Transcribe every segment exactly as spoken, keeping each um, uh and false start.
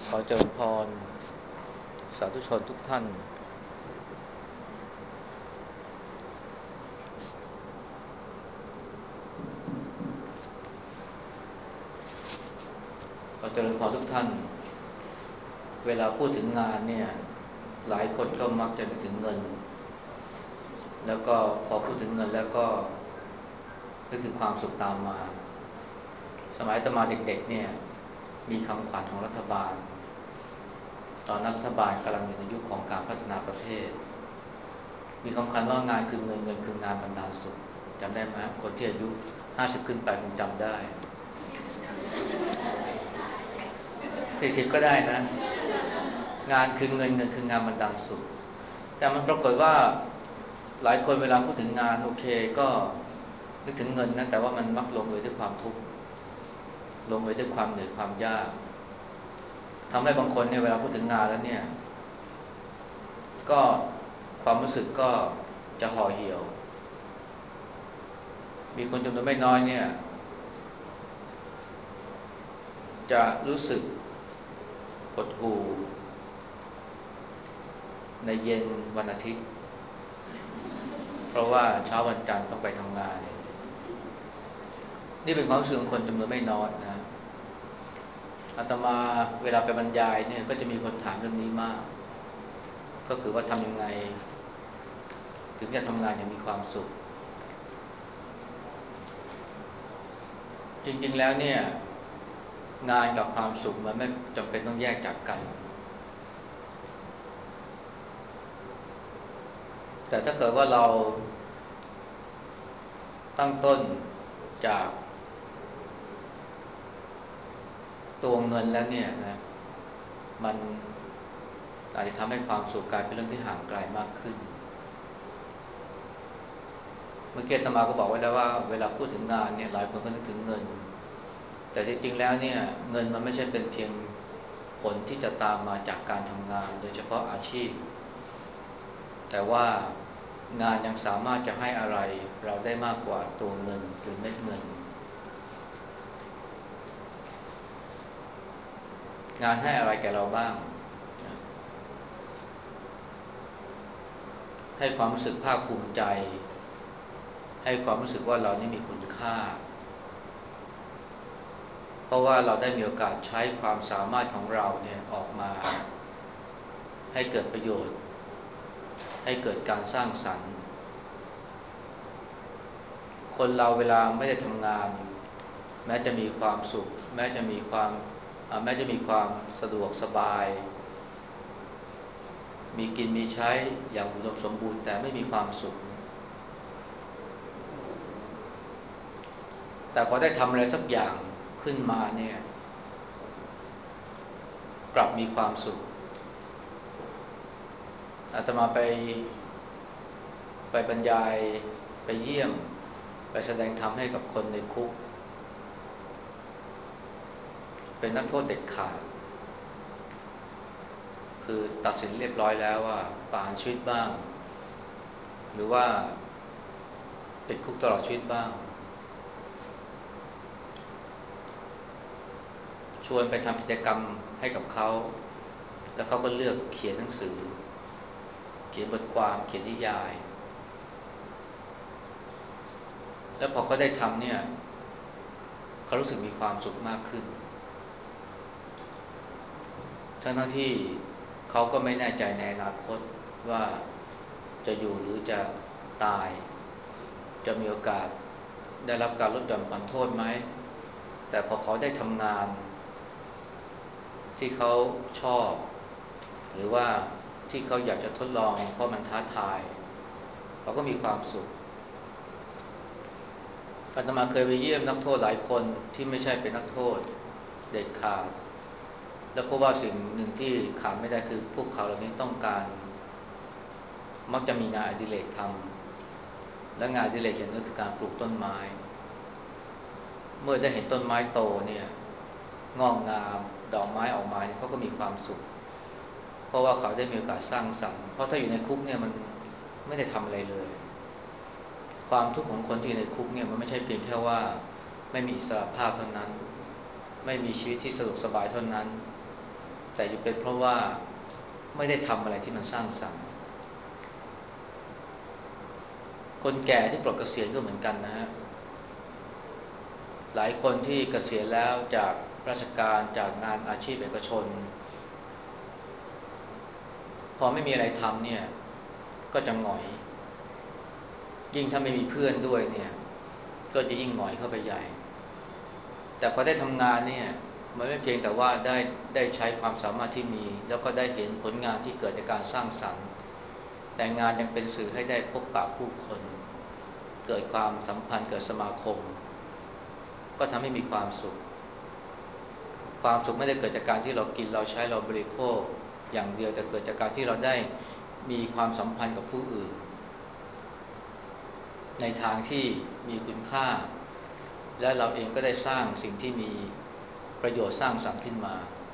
ขอเจริญพรสาธุชนทุกท่านขอเจริญพรทุกท่านเวลาพูดถึงงานเนี่ยหลายคนก็มักจะนึกถึงเงินแล้วก็พอพูดถึงเงินแล้วก็นึกถึงความสุขตามมาสมัยอาตมาเด็กๆเนี่ยมีคำขวัญของรัฐบาลตอนนั้นรัฐบาลกำลังอยู่ในยุคของการพัฒนาประเทศมีคำขวัญว่างานคือเงินเงินคืองานบรรดาลสุขจำได้ไหมคนที่อายุห้าสิบขึ้นไปคงจำได้สี่สิบก็ได้นะงานคือเงินเงินคืองานบรรดาลสุขแต่มันปรากฏว่าหลายคนเวลาพูดถึงงานโอเคก็นึกถึงเงินนะแต่ว่ามันมักลงเอยด้วยความทุกข์ลงเอยด้วยความเหนื่อยความยากทำให้บางคนเนี่ยเวลาพูดถึงงานแล้วเนี่ยก็ความรู้สึกก็จะห่อเหี่ยวมีคนจำนวนไม่น้อยเนี่ยจะรู้สึกหดหู่ในเย็นวันอาทิตย์เพราะว่าเช้าวันจันทร์ต้องไปทำงานนี่เป็นความรู้สึกของคนจำนวนไม่น้อยนะอาตมาเวลาไปบรรยายเนี่ยก็จะมีคนถามเรื่องนี้มากก็คือว่าทำยังไงถึงจะทำงานอย่างมีความสุขจริงๆแล้วเนี่ยงานกับความสุขมันไม่จำเป็นต้องแยกจากกันแต่ถ้าเกิดว่าเราตั้งต้นจากตัวเงินแล้วเนี่ยนะมันอาจจะทำให้ความสุขกลายเป็นเรื่องที่ห่างไกลมากขึ้นเมื่อกี้อาตมาก็บอกไว้แล้วว่าเวลาพูดถึงงานเนี่ยหลายคนก็นึกถึงเงินแต่จริงๆแล้วเนี่ยเงินมันไม่ใช่เป็นเพียงผลที่จะตามมาจากการทำงานโดยเฉพาะอาชีพแต่ว่างานยังสามารถจะให้อะไรเราได้มากกว่าตัวเงินหรือเม็ดเงินงานให้อะไรแก่เราบ้างให้ความรู้สึกภาคภูมิใจให้ความรู้สึกว่าเรานี่มีคุณค่าเพราะว่าเราได้มีโอกาสใช้ความสามารถของเราเนี่ยออกมาให้เกิดประโยชน์ให้เกิดการสร้างสรรค์คนเราเวลาไม่ได้ทำงานแม้จะมีความสุขแม้จะมีความแม้จะมีความสะดวกสบายมีกินมีใช้อย่างอุดมสมบูรณ์แต่ไม่มีความสุขแต่พอได้ทำอะไรสักอย่างขึ้นมาเนี่ยกลับมีความสุขอาตมาไปไปบรรยายไปเยี่ยมไปแสดงธรรมให้กับคนในคุกเป็นนักโทษเด็ดขาดคือตัดสินเรียบร้อยแล้วว่าประหารชีวิตบ้างหรือว่าติดคุกตลอดชีวิตบ้างชวนไปทำกิจกรรมให้กับเขาแล้วเขาก็เลือกเขียนหนังสือเขียนบทความเขียนนิยายแล้วพอเขาได้ทำเนี่ยเขารู้สึกมีความสุขมากขึ้นทั้งๆที่เขาก็ไม่แน่ใจในอนาคตว่าจะอยู่หรือจะตายจะมีโอกาสได้รับการลดหย่อนผ่อนโทษไหมแต่พอเขาได้ทำงานที่เขาชอบหรือว่าที่เขาอยากจะทดลองเพราะมันท้าทายเขาก็มีความสุขอาตมาเคยไปเยี่ยมนักโทษหลายคนที่ไม่ใช่เป็นนักโทษเด็ดขาดแล้วพบว่าสิ่งหนึ่งที่ขาดไม่ได้คือพวกเขาเหล่านี้ต้องการมักจะมีงานอดิเรกทำและงานอดิเรกอย่างนึงคือการปลูกต้นไม้เมื่อได้เห็นต้นไม้โตเนี่ยงอกงามดอกไม้ออกมาเขาก็มีความสุขเพราะว่าเขาได้มีโอกาสสร้างสรรค์เพราะถ้าอยู่ในคุกเนี่ยมันไม่ได้ทำอะไรเลยความทุกข์ของคนที่ในคุกเนี่ยมันไม่ใช่เพียงแค่ว่าไม่มีอิสรภาพเท่านั้นไม่มีชีวิตที่สะดวกสบายเท่านั้นแต่จะเป็นเพราะว่าไม่ได้ทำอะไรที่มันสร้างสรรค์คนแก่ที่ปลดเกษียณก็เหมือนกันนะฮะหลายคนที่เกษียณแล้วจากราชการจากงานอาชีพเอกชนพอไม่มีอะไรทำเนี่ยก็จะหงอยยิ่งถ้าไม่มีเพื่อนด้วยเนี่ยก็จะยิ่งหงอยเข้าไปใหญ่แต่พอได้ทำงานเนี่ยมันไม่เพียงแต่ว่าได้ได้ใช้ความสามารถที่มีแล้วก็ได้เห็นผลงานที่เกิดจากการสร้างสรรค์แต่งานยังเป็นสื่อให้ได้พบปะผู้คนเกิดความสัมพันธ์เกิดสมาคมก็ทำให้มีความสุขความสุขไม่ได้เกิดจากการที่เรากินเราใช้เราบริโภคอย่างเดียวแต่เกิดจากการที่เราได้มีความสัมพันธ์กับผู้อื่นในทางที่มีคุณค่าและเราเองก็ได้สร้างสิ่งที่มีประโยชน์สร้างสรรค์ขึ้นมา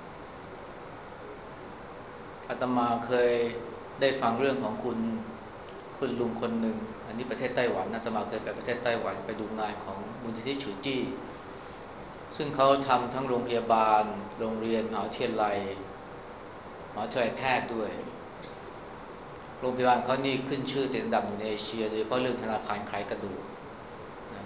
อาตมาเคยได้ฟังเรื่องของคุณคุณลุงคนหนึ่งอันนี้ประเทศไต้หวันอาตมาเคยไปประเทศไต้หวันไปดูงานของมูลนิธิฉือจี้ซึ่งเขาทำทั้งโรงพยาบาลโรงเรียนมหาวิทยาลัยมหาวิทยาลัยแพทย์ด้วยโรงพยาบาลเขานี่ขึ้นชื่อติดอันดับหนึ่งในเอเชียโดยเฉพาะเรื่องธนาคารคลายกระดูกนะ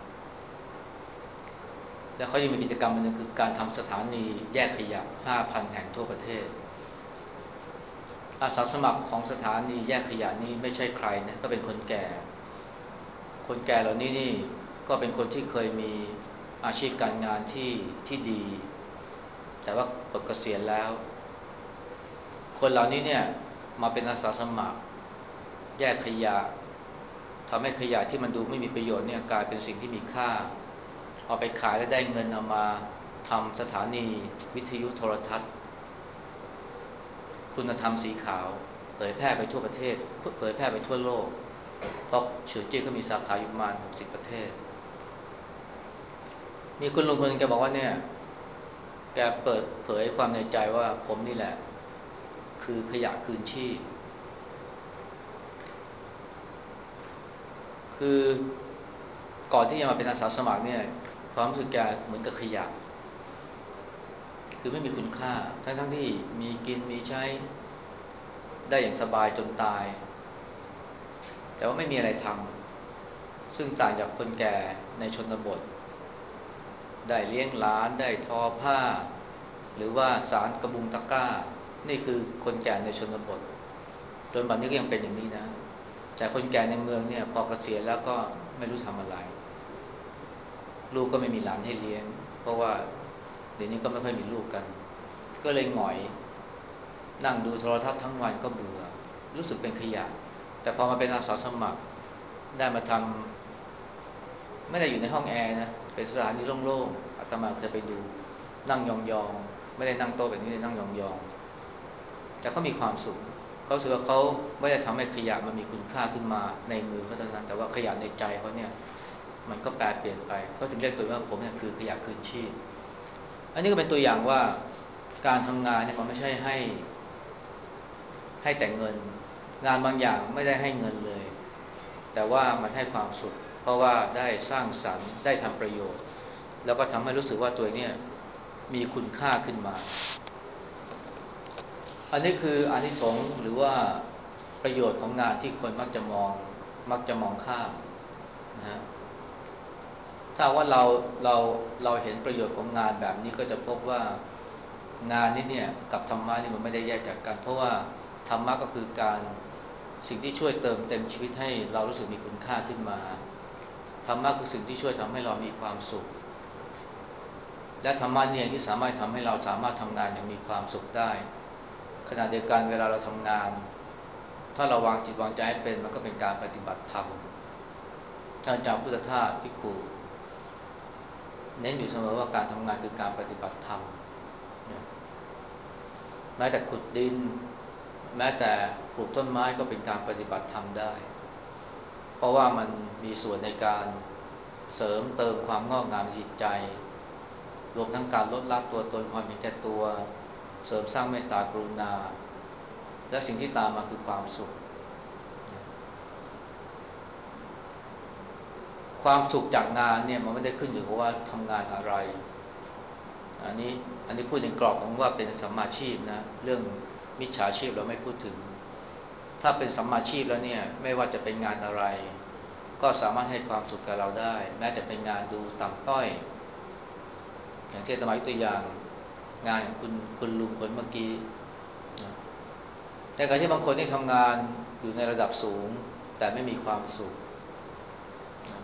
แล้วเขายังมีกิจกรรมนึงคือการทำสถานีแยกขยะ ห้าพัน แห่งทั่วประเทศอาสาสมัครของสถานีแยกขยะนี่ไม่ใช่ใครนะก็เป็นคนแก่คนแก่เหล่านี้นี่ก็เป็นคนที่เคยมีอาชีพการงานที่ที่ดีแต่ว่าปลดเกษียณแล้วคนเหล่านี้เนี่ยมาเป็นอาสาสมัครแยกขยะทำให้ขยะที่มันดูไม่มีประโยชน์เนี่ยกลายเป็นสิ่งที่มีค่าเอาไปขายแล้วได้เงินเอามาทำสถานีวิทยุโทรทัศน์คุณธรรมสีขาวเผยแพร่ไปทั่วประเทศเผยแพร่ไปทั่วโลกเพราะเฉือจี้เขามีสาขาอยู่ประมาณหกสิบประเทศมีคุณลุงคนนึงแกบอกว่าเนี่ยแกเปิดเผยความในใจว่าผมนี่แหละคือขยะคืนชีพคือก่อนที่จะมาเป็นอาสาสมัครเนี่ยความรู้สึกแกเหมือนกับขยะคือไม่มีคุณค่าทั้งทั้งที่มีกินมีใช้ได้อย่างสบายจนตายแต่ว่าไม่มีอะไรทำซึ่งต่างจากคนแก่ในชนบทได้เลี้ยงหลานได้ทอผ้าหรือว่าสารกระบุงตะกร้านี่คือคนแก่ในชนบทจนบัดนี้ก็ยังเป็นอย่างนี้นะแต่คนแก่ในเมืองเนี่ยพอเกษียณแล้วก็ไม่รู้ทำอะไรลูกก็ไม่มีหลานให้เลี้ยงเพราะว่าเดี๋ยวนี้ก็ไม่ค่อยมีลูกกันก็เลยหงอยนั่งดูโทรทัศน์ทั้งวันก็เบื่อรู้สึกเป็นขยะแต่พอมาเป็นอาสาสมัครได้มาทำไม่ได้อยู่ในห้องแอร์นะเป็นสถานที่โล่งๆอาตมาเคยไปดูนั่งยองๆไม่ได้นั่งโต๊ะแบบนี้เลยนั่งยองๆแต่เขามีความสุขเขาสึกว่าเขาไม่ได้ทำให้ขยะมันมีคุณค่าขึ้นมาในมือเขาเท่านั้นแต่ว่าขยะในใจเขาเนี่ยมันก็แปลเปลี่ยนไปเขาถึงเรียกตัวว่าผมเนี่ยคือขยะคืนชีพอันนี้ก็เป็นตัวอย่างว่าการทำงานเนี่ยมันไม่ใช่ให้ให้แต่เงินงานบางอย่างไม่ได้ให้เงินเลยแต่ว่ามันให้ความสุขเพราะว่าได้สร้างสรรค์ได้ทำประโยชน์แล้วก็ทำให้รู้สึกว่าตัวเนี่ยมีคุณค่าขึ้นมาอันนี้คืออานิสงส์หรือว่าประโยชน์ของงานที่คนมักจะมองมักจะมองข้ามนะฮะถ้าว่าเราเราเราเห็นประโยชน์ของงานแบบนี้ก็จะพบว่างานนี้เนี่ยกับธรรมะนี่มันไม่ได้แยกจากกันเพราะว่าธรรมะก็คือการสิ่งที่ช่วยเติมเต็มชีวิตให้เรารู้สึกมีคุณค่าขึ้นมาธรรมะคือสิ่งที่ช่วยทำให้เรามีความสุขและธรรมะเนี่ยที่สามารถทำให้เราสามารถทำงานอย่างมีความสุขได้ขณะเดียวกันเวลาเราทำงานถ้าเราวางจิตวางใจให้เป็นมันก็เป็นการปฏิบัติธรรมท่านอาจารย์พุทธทาสภิกขุเน้นอยู่เสมอว่าการทำงานคือการปฏิบัติธรรมแม้แต่ขุดดินแม้แต่ปลูกต้นไม้ก็เป็นการปฏิบัติธรรมได้เพราะว่ามันมีส่วนในการเสริมเติมความงอกงามในจิตใจรวมทั้งการลดละตัวตนความเห็นแก่ตัวเสริมสร้างเมตตากรุณาและสิ่งที่ตามมาคือความสุขความสุขจากงานเนี่ยมันไม่ได้ขึ้นอยู่กับว่าทำงานอะไรอันนี้อันนี้พูดในกรอบของว่าเป็นสัมมาชีพนะเรื่องมิจฉาชีพเราไม่พูดถึงถ้าเป็นสัมมาชีพแล้วเนี่ยไม่ว่าจะเป็นงานอะไรก็สามารถให้ความสุขกับเราได้แม้จะเป็นงานดูต่ำต้อยอย่างที่อาตมายกตัวอย่างงานของคุณคุณลุงคนเมื่อกี้นะแต่การที่บางคนที่ทำงานอยู่ในระดับสูงแต่ไม่มีความสุขนะ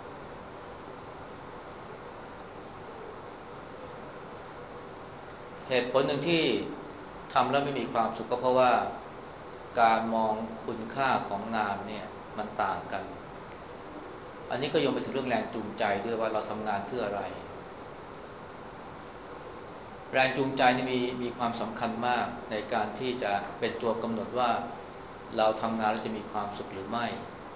เหตุผลหนึ่งที่ทำแล้วไม่มีความสุขก็เพราะว่าการมองคุณค่าของงานเนี่ยมันต่างกันอันนี้ก็โยงไปถึงเรื่องแรงจูงใจด้วยว่าเราทำงานเพื่ออะไรแรงจูงใจนี่มีมีความสำคัญมากในการที่จะเป็นตัวกำหนดว่าเราทำงานแล้วจะมีความสุขหรือไม่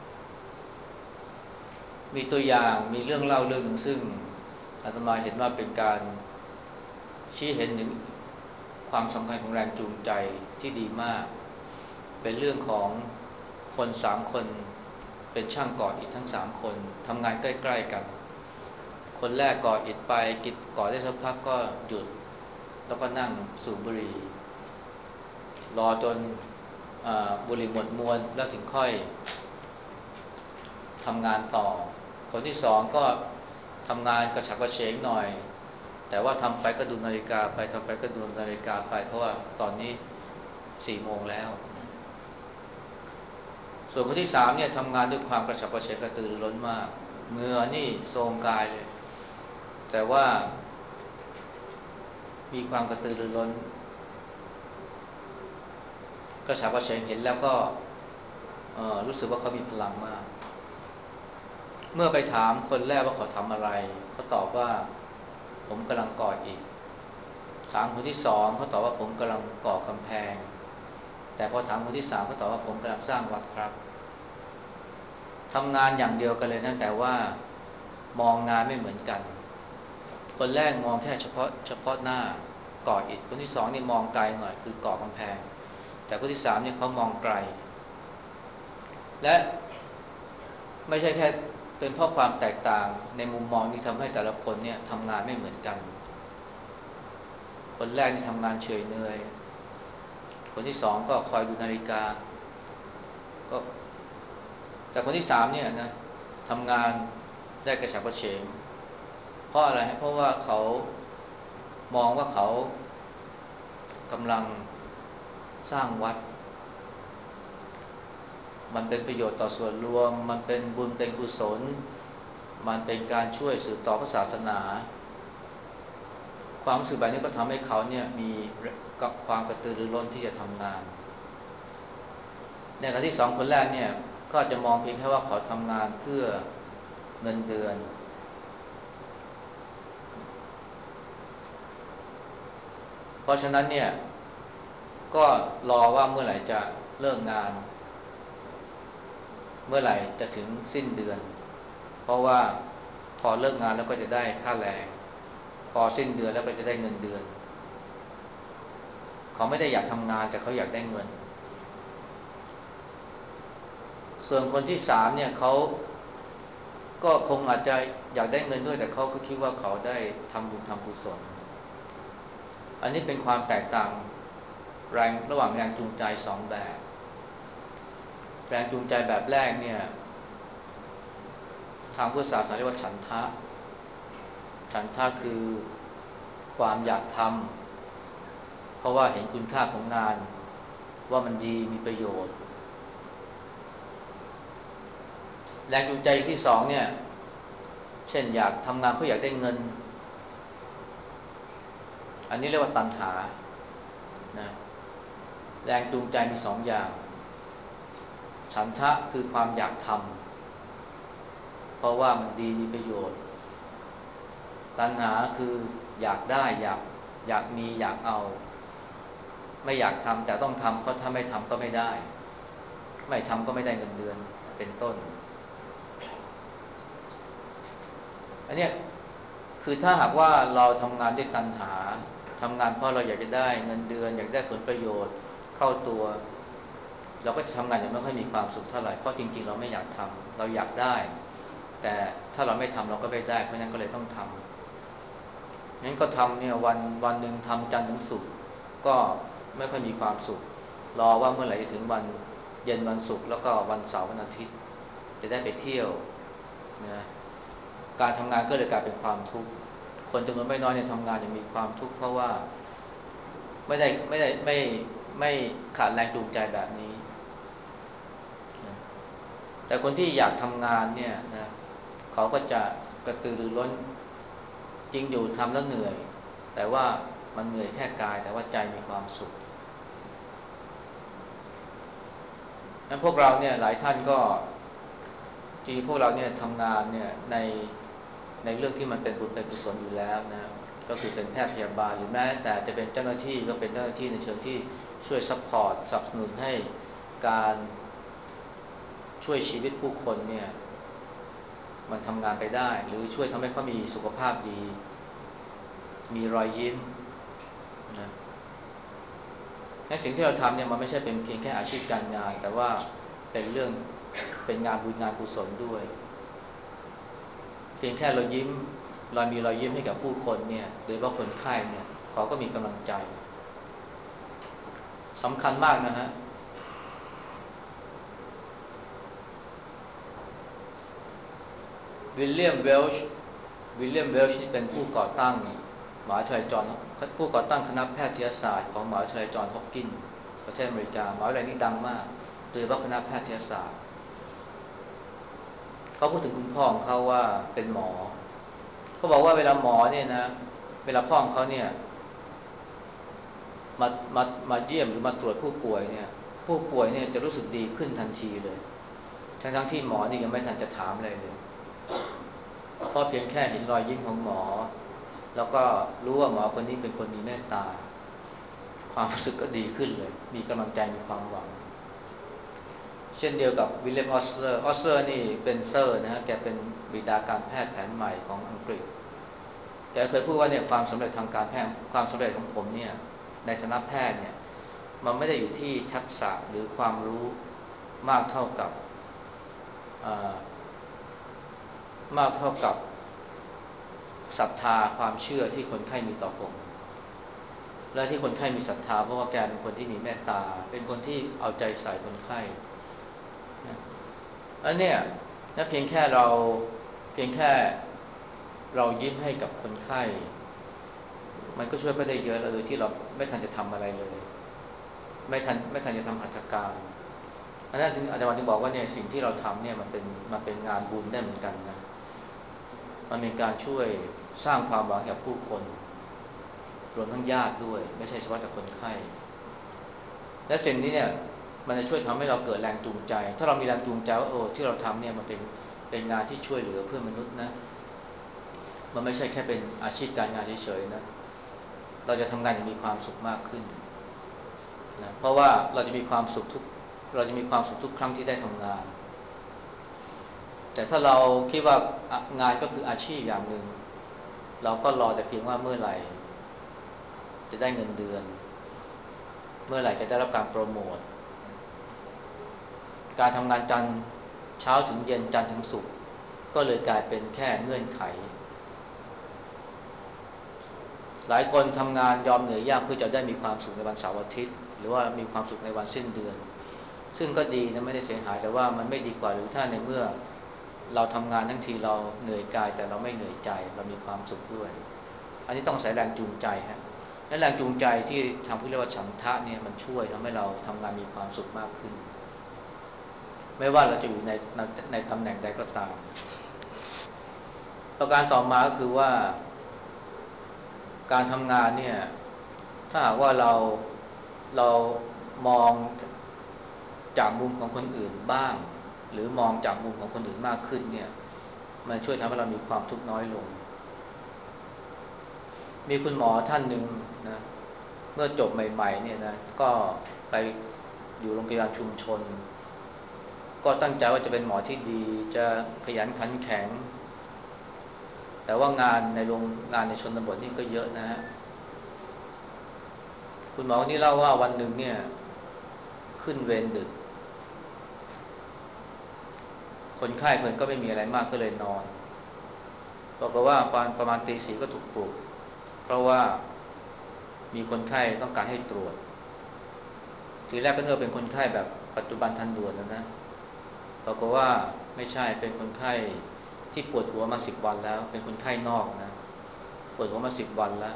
มีตัวอย่างมีเรื่องเล่าเรื่องหนึ่งซึ่งอาตมาเห็นว่าเป็นการชี้เห็นถึงความสำคัญของแรงจูงใจที่ดีมากเป็นเรื่องของคนสามคนเป็นช่างก่ออิฐทั้งสามคนทำงานใกล้ๆกันคนแรกก่ออิฐไปกิจก่อได้สักพักก็หยุดแล้วก็นั่งสูบบุหรี่รอจนบุหรี่หมดมวนแล้วถึงค่อยทำงานต่อคนที่สองก็ทำงานกระฉับกระเฉงหน่อยแต่ว่าทำไปก็ดูนาฬิกาไปทำไปก็ดูนาฬิกาไปเพราะว่าตอนนี้สี่โมงแล้วส่วนคนที่สามเนี่ยทำงานด้วยความกระฉับกระเฉงกระตือรือร้นมากเหงื่อนี่โทรมกายเลยแต่ว่ามีความกระตือรือร้นกระฉับกระเฉงเห็นแล้วก็รู้สึกว่าเขามีพลังมากเมื่อไปถามคนแรกว่าเขาทำอะไรเขาตอบว่าผมกำลังก่ออิฐถามคนที่สองเขาตอบว่าผมกำลังก่อกำแพงแต่พอถามคนที่สามเขาตอบว่าผมกำลังสร้างวัดครับทำงานอย่างเดียวกันเลยนะแต่ว่ามองงานไม่เหมือนกันคนแรกมองแค่เฉพาะเฉพาะหน้าก่ออิฐคนที่สองนี่มองไกลหน่อยคือก่อกำแพงแต่คนที่สามเนี่ยเขามองไกลและไม่ใช่แค่เป็นเพราะความแตกต่างในมุมมองที่ทำให้แต่ละคนเนี่ยทำงานไม่เหมือนกันคนแรกที่ทำงานเฉยเหนื่อยคนที่สองก็คอยดูนาฬิกาก็แต่คนที่สามเนี่ยนะทำงานได้กระฉับกระเฉงเพราะอะไรเพราะว่าเขามองว่าเขากำลังสร้างวัดมันเป็นประโยชน์ต่อส่วนรวมมันเป็นบุญเป็นกุศลมันเป็นการช่วยสืบต่อพระศาสนาความรู้สึกแบบนี้ก็ทำให้เขาเนี่ยมีความกระตือรือร้นที่จะทำงานในขณะที่สองคนแรกเนี่ยก็จะมองเพียงแค่ว่าเขาทำงานเพื่อเงินเดือนเพราะฉะนั้นเนี่ยก็รอว่าเมื่อไหร่จะเลิกงานเมื่อไหร่จะถึงสิ้นเดือนเพราะว่าพอเลิกงานแล้วก็จะได้ค่าแรงพอสิ้นเดือนแล้วก็จะได้เงินเดือนเขาไม่ได้อยากทำงานแต่เขาอยากได้เงินส่วนคนที่สามเนี่ยเขาก็คงอาจจะอยากได้เงินด้วยแต่เขาก็คิดว่าเขาได้ทำบุญทำกุศลอันนี้เป็นความแตกต่างแรงระหว่างแรงจูงใจสองแบบแรงจูงใจแบบแรกเนี่ยทางพุทธศาสนาเรียกว่าฉันทะฉันทะคือความอยากทำเพราะว่าเห็นคุณค่าของงานว่ามันดีมีประโยชน์แรงจูงใจที่สองเนี่ยเช่นอยากทำงานเพื่ออยากได้เงินอันนี้เรียกว่าตัณหานะแรงจูงใจมีสองอย่างฉันทะคือความอยากทำเพราะว่ามันดีมีประโยชน์ตัณหาคืออยากได้อยากอยากมีอยากเอาไม่อยากทำแต่ต้องทำเพราะถ้าไม่ทำก็ไม่ได้ไม่ทำก็ไม่ได้เงินเดือนเป็นต้นอันนี้คือถ้าหากว่าเราทำงานด้วยตัณหาทำงานเพราะเราอยากจะได้เงินเดือนอยากได้ผลประโยชน์เข้าตัวเราก็จะทำงานอย่างไม่ค่อยมีความสุขเท่าไหร่เพราะจริงๆเราไม่อยากทำเราอยากได้แต่ถ้าเราไม่ทำเราก็ไม่ได้เพราะนั้นก็เลยต้องทำงั้นก็ทำเนี่ยวันวันหนึ่งทำจันทร์ถึงศุกร์ก็ไม่ค่อยมีความสุขรอว่าเมื่อไหร่จะถึงวันเย็นวันศุกร์แล้วก็วันเสาร์วันอาทิตย์จะได้ไปเที่ยวนะการทำงานก็เลยกลายเป็นความทุกข์คนจำนวนไม่น้อยเนี่ยทำงานยังมีความทุกข์เพราะว่าไม่ได้ไม่ได้ไม่ไม่ขาดแรงจูงใจแบบนี้นะแต่คนที่อยากทำงานเนี่ยนะเขาก็จะกระตือรือร้นจริงอยู่ทำแล้วเหนื่อยแต่ว่ามันเหนื่อยแค่กายแต่ว่าใจมีความสุขนั้นพวกเราเนี่ยหลายท่านก็จริงพวกเราเนี่ยทำงานเนี่ยในในเรื่องที่มันเป็นบุญเป็นกุศลอยู่แล้วนะก็คือเป็นแพทย์พยาบาลหรือแม้แต่จะเป็นเจ้าหน้าที่ก็เป็นเจ้าหน้าที่ในเชิงที่ช่วยซัพพอร์ตสนับสนุนให้การช่วยชีวิตผู้คนเนี่ยมันทำงานไปได้หรือช่วยทำให้เขามีสุขภาพดีมีรอยยิ้มนะในสิ่งที่เราทำเนี่ยมันไม่ใช่เป็นเพียงแค่อาชีพการงานแต่ว่าเป็นเรื่องเป็นงานบุญงานกุศลด้วยเพียงแค่เรายิ้มเรามีรอยยิ้มให้กับผู้คนเนี่ยโดยเฉพาะคนไข้เนี่ยเขาก็มีกำลังใจสำคัญมากนะฮะวิลเลียมเวลช์วิลเลียมเวลช์นี่เป็นผู้ก่อตั้งมหาวิทยาลัยจอห์นผู้ก่อตั้งคณะแพทยศาสตร์ของมหาวิทยาลัยจอห์นฮอปกินส์ประเทศอเมริกามหาวิทยาลัยนี้ดังมากโดยเฉพาะคณะแพทยศาสตร์เขาพูดถึงคุณพ่อของเขาว่าเป็นหมอเขาบอกว่าเวลาหมอเนี่ยนะเวลาพ่อของเขาเนี่ยมามามาเยี่ยมหรือมาตรวจผู้ป่วยเนี่ยผู้ป่วยเนี่ยจะรู้สึกดีขึ้นทันทีเลยทั้งทั้งที่หมอนี่ยังไม่ทันจะถามอะไรเลยเพราะเพียงแค่เห็นรอยยิ้มของหมอแล้วก็รู้ว่าหมอคนนี้เป็นคนมีเมตตาความรู้สึกก็ดีขึ้นเลยมีกำลังใจมีความหวังเช่นเดียวกับวิลเลียมออสเลอร์ออสเลอร์นี่เป็นเซอร์นะฮะแกเป็นบิดาการแพทย์แผนใหม่ของอังกฤษแกเคยพูดว่าเนี่ยความสำเร็จทางการแพทย์ความสำเร็จของผมเนี่ยในฐานะแพทย์เนี่ยมันไม่ได้อยู่ที่ทักษะหรือความรู้มากเท่ากับมากเท่ากับศรัทธาความเชื่อที่คนไข้มีต่อผมและที่คนไข้มีศรัทธาเพราะว่าแกเป็นคนที่มีเมตตาเป็นคนที่เอาใจใส่คนไข้นะอันเนี้ยนะเพียงแค่เราเพียงแค่เรายิ้มให้กับคนไข้มันก็ช่วยเขาได้เยอะแล้วโดยที่เราไม่ทันจะทำอะไรเลยไม่ทันไม่ทันจะทำหัตถการอันนั้นถึงอาจารย์ถึงบอกว่าเนี่ยสิ่งที่เราทำเนี่ยมันเป็นมันเป็นงานบุญได้เหมือนกันนะมันเป็นการช่วยสร้างความหวังแก่ผู้คนรวมทั้งญาติด้วยไม่ใช่เฉพาะแต่คนไข้และสิ่งนี้เนี่ยมันจะช่วยทำให้เราเกิดแรงจูงใจถ้าเรามีแรงจูงใจว่าโอ้ที่เราทำเนี่ยมันเป็นเป็นงานที่ช่วยเหลือเพื่อนมนุษย์นะมันไม่ใช่แค่เป็นอาชีพการงานเฉยๆนะเราจะทำงานอย่างมีความสุขมากขึ้นนะเพราะว่าเราจะมีความสุขทุกเราจะมีความสุขทุกครั้งที่ได้ทำงานแต่ถ้าเราคิดว่างานก็คืออาชีพอย่างหนึ่งเราก็รอแต่เพียงว่าเมื่อไหร่จะได้เงินเดือนเมื่อไหร่จะได้รับการโปรโมทการทำงานจันทร์เช้าถึงเย็นจันทร์ถึงศุกร์ก็เลยกลายเป็นแค่เงื่อนไขหลายคนทำงานยอมเหนื่อยยากเพื่อจะได้มีความสุขในวันเสาร์อาทิตย์หรือว่ามีความสุขในวันสิ้นเดือนซึ่งก็ดีนะไม่ได้เสียหายแต่ว่ามันไม่ดีกว่าหรือถ้าในเมื่อเราทำงานทั้งทีเราเหนื่อยกายแต่เราไม่เหนื่อยใจเรามีความสุขด้วยอันนี้ต้องใช้แรงจูงใจฮะและแรงจูงใจที่ทำให้เรียกว่าฉันทะเนี่ยมันช่วยทำให้เราทำงานมีความสุขมากขึ้นไม่ว่าเราจะอยู่ในในในตำแหน่งใดก็ตามประการต่อมาก็คือว่าการทำงานเนี่ยถ้าหากว่าเราเรามองจากมุมของคนอื่นบ้างหรือมองจากมุมของคนอื่นมากขึ้นเนี่ยมันช่วยทำให้เรามีความทุกข์น้อยลงมีคุณหมอท่านหนึ่งนะเมื่อจบใหม่ๆเนี่ยนะก็ไปอยู่โรงพยาบาลชุมชนก็ตั้งใจว่าจะเป็นหมอที่ดีจะขยันขันแข็งแต่ว่างานในโรงงานในชนบทนี่ก็เยอะนะฮะคุณหมอคนนี้เล่าว่าวันหนึ่งเนี่ยขึ้นเวรดึกคนไข้เพิ่นก็ไม่มีอะไรมากก็เลยนอนบอกว่าประมาณตีสี่ก็ถูกปลุกราะว่ามีคนไข้ต้องการให้ตรวจทีแรกก็นึกว่าเป็นคนไข้แบบปัจจุบันทันด่วนแล้วนะปรากฏว่าไม่ใช่เป็นคนไข้ที่ปวดหัวมาสิบวันแล้วเป็นคนไข้นอกนะปวดหัวมาสิบวันแล้ว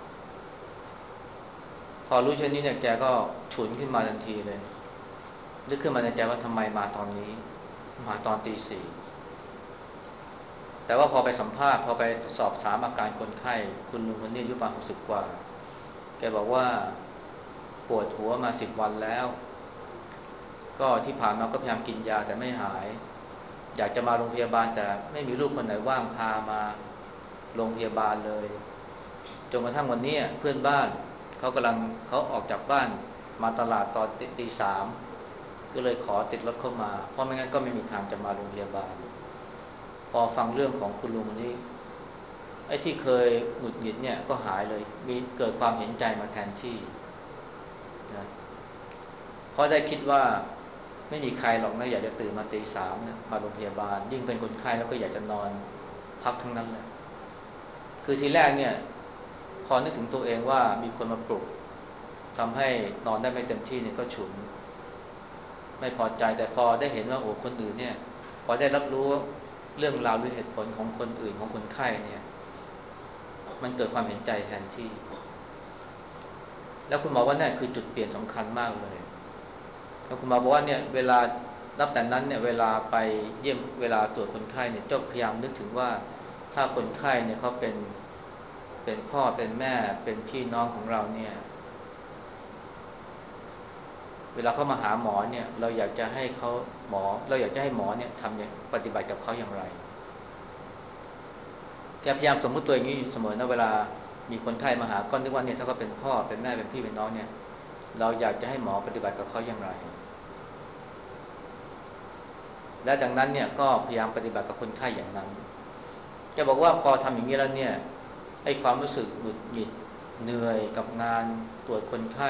พอรู้เช่นนี้เนี่ยแกก็ฉุนขึ้นมาทันทีเลยนึกขึ้นมาในใจว่าทำไมมาตอนนี้มาตอนตีสี่แต่ว่าพอไปสัมภาษณ์พอไปสอบถามอาการคนไข้คุณลุงคนนี้อายุประมาณหกสิบกว่าแกบอกว่าปวดหัวมาสิบวันแล้วก็ที่ผ่านมาก็พยายามกินยาแต่ไม่หายอยากจะมาโรงพยาบาลแต่ไม่มีลูกคนไหนว่างพามาโรงพยาบาลเลยจนกระทั่งวันนี้เพื่อนบ้านเขากำลังเขาออกจากบ้านมาตลาดตอนตีสามก็เลยขอติดรถเข้ามาเพราะไม่งั้นก็ไม่มีทางจะมาโรงพยาบาลพอฟังเรื่องของคุณลุงคนนี้ไอ้ที่เคยหงุดหงิดเนี่ยก็หายเลยมีเกิดความเห็นใจมาแทนที่นะเพราะได้คิดว่าไม่มีใครหรอกนะอยากจะตื่นมาตีสามนะมาโรงพยาบาลยิ่งเป็นคนไข้แล้วก็อยากจะนอนพักทั้งนั้นแหละคือทีแรกเนี่ยพอนึกถึงตัวเองว่ามีคนมาปลุกทำให้นอนได้ไม่เต็มที่เนี่ยก็ฉุนไม่พอใจแต่พอได้เห็นว่าโอ้คนอื่นเนี่ยพอได้รับรู้เรื่องราวหรือเหตุผลของคนอื่นของคนไข้เนี่ยมันเกิดความเห็นใจแทนที่แล้วคุณหมอว่านี่คือจุดเปลี่ยนสำคัญมากเลยแล้วคุณหมอบอกว่าเนี่ยเวลานับแต่นั้นเนี่ยเวลาไปเยี่ยมเวลาตรวจคนไข้เนี่ยต้องพยายามนึกถึงว่าถ้าคนไข้เนี่ยเขาเป็นเป็นพ่อเป็นแม่เป็นพี่น้องของเราเนี่ยเวลาเขามาหาหมอเนี่ยเราอยากจะให้เขาหมอเราอยากจะให้หมอเนี่ยทำอย่างปฏิบัติกับเขาอย่างไรแกพยายามสมมุติตัวอย่างนี้เสมอนะเวลามีคนไข้มาหาก็นึกว่าเนี่ยถ้าเขาเป็นพ่อเป็นแม่เป็นพี่เป็นน้องเนี่ยเราอยากจะให้หมอปฏิบัติกับเขาอย่างไรและดังนั้นเนี่ยก็พยายามปฏิบัติกับคนไข้อย่างนั้นจะบอกว่าพอทำอย่างนี้แล้วเนี่ยไอ้ความรู้สึกหงุดหงิดเหนื่อยกับงานตรวจคนไข้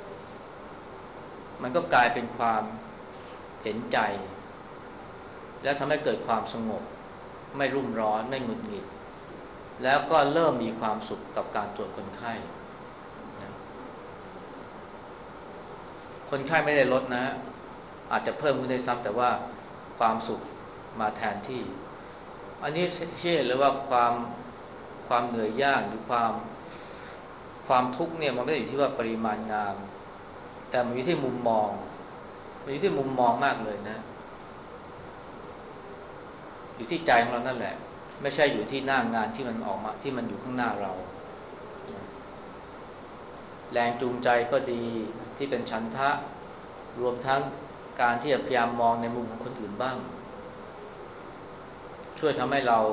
มันก็กลายเป็นความเห็นใจและทำให้เกิดความสงบไม่รุ่มร้อนไม่หงุดหงิดแล้วก็เริ่มมีความสุขกับการตรวจคนไข้คนไข้ไม่ได้ลดนะอาจจะเพิ่มขึ้นได้ซ้ำแต่ว่าความสุขมาแทนที่อันนี้เชื่อเลยว่าความความเหนื่อยยากหรือความความทุกข์เนี่ยมันไม่ได้อยู่ที่ว่าปริมาณงานแต่มันอยู่ที่มุมมองมันอยู่ที่มุมมองมากเลยนะอยู่ที่ใจของเรานั่นแหละไม่ใช่อยู่ที่หน้างานที่มันออกมาที่มันอยู่ข้างหน้าเราแรงจูงใจก็ดีที่เป็นฉันทะรวมทั้งการที่จะพยายามมองในมุมของคนอื่นบ้างช่วยทำให้เรา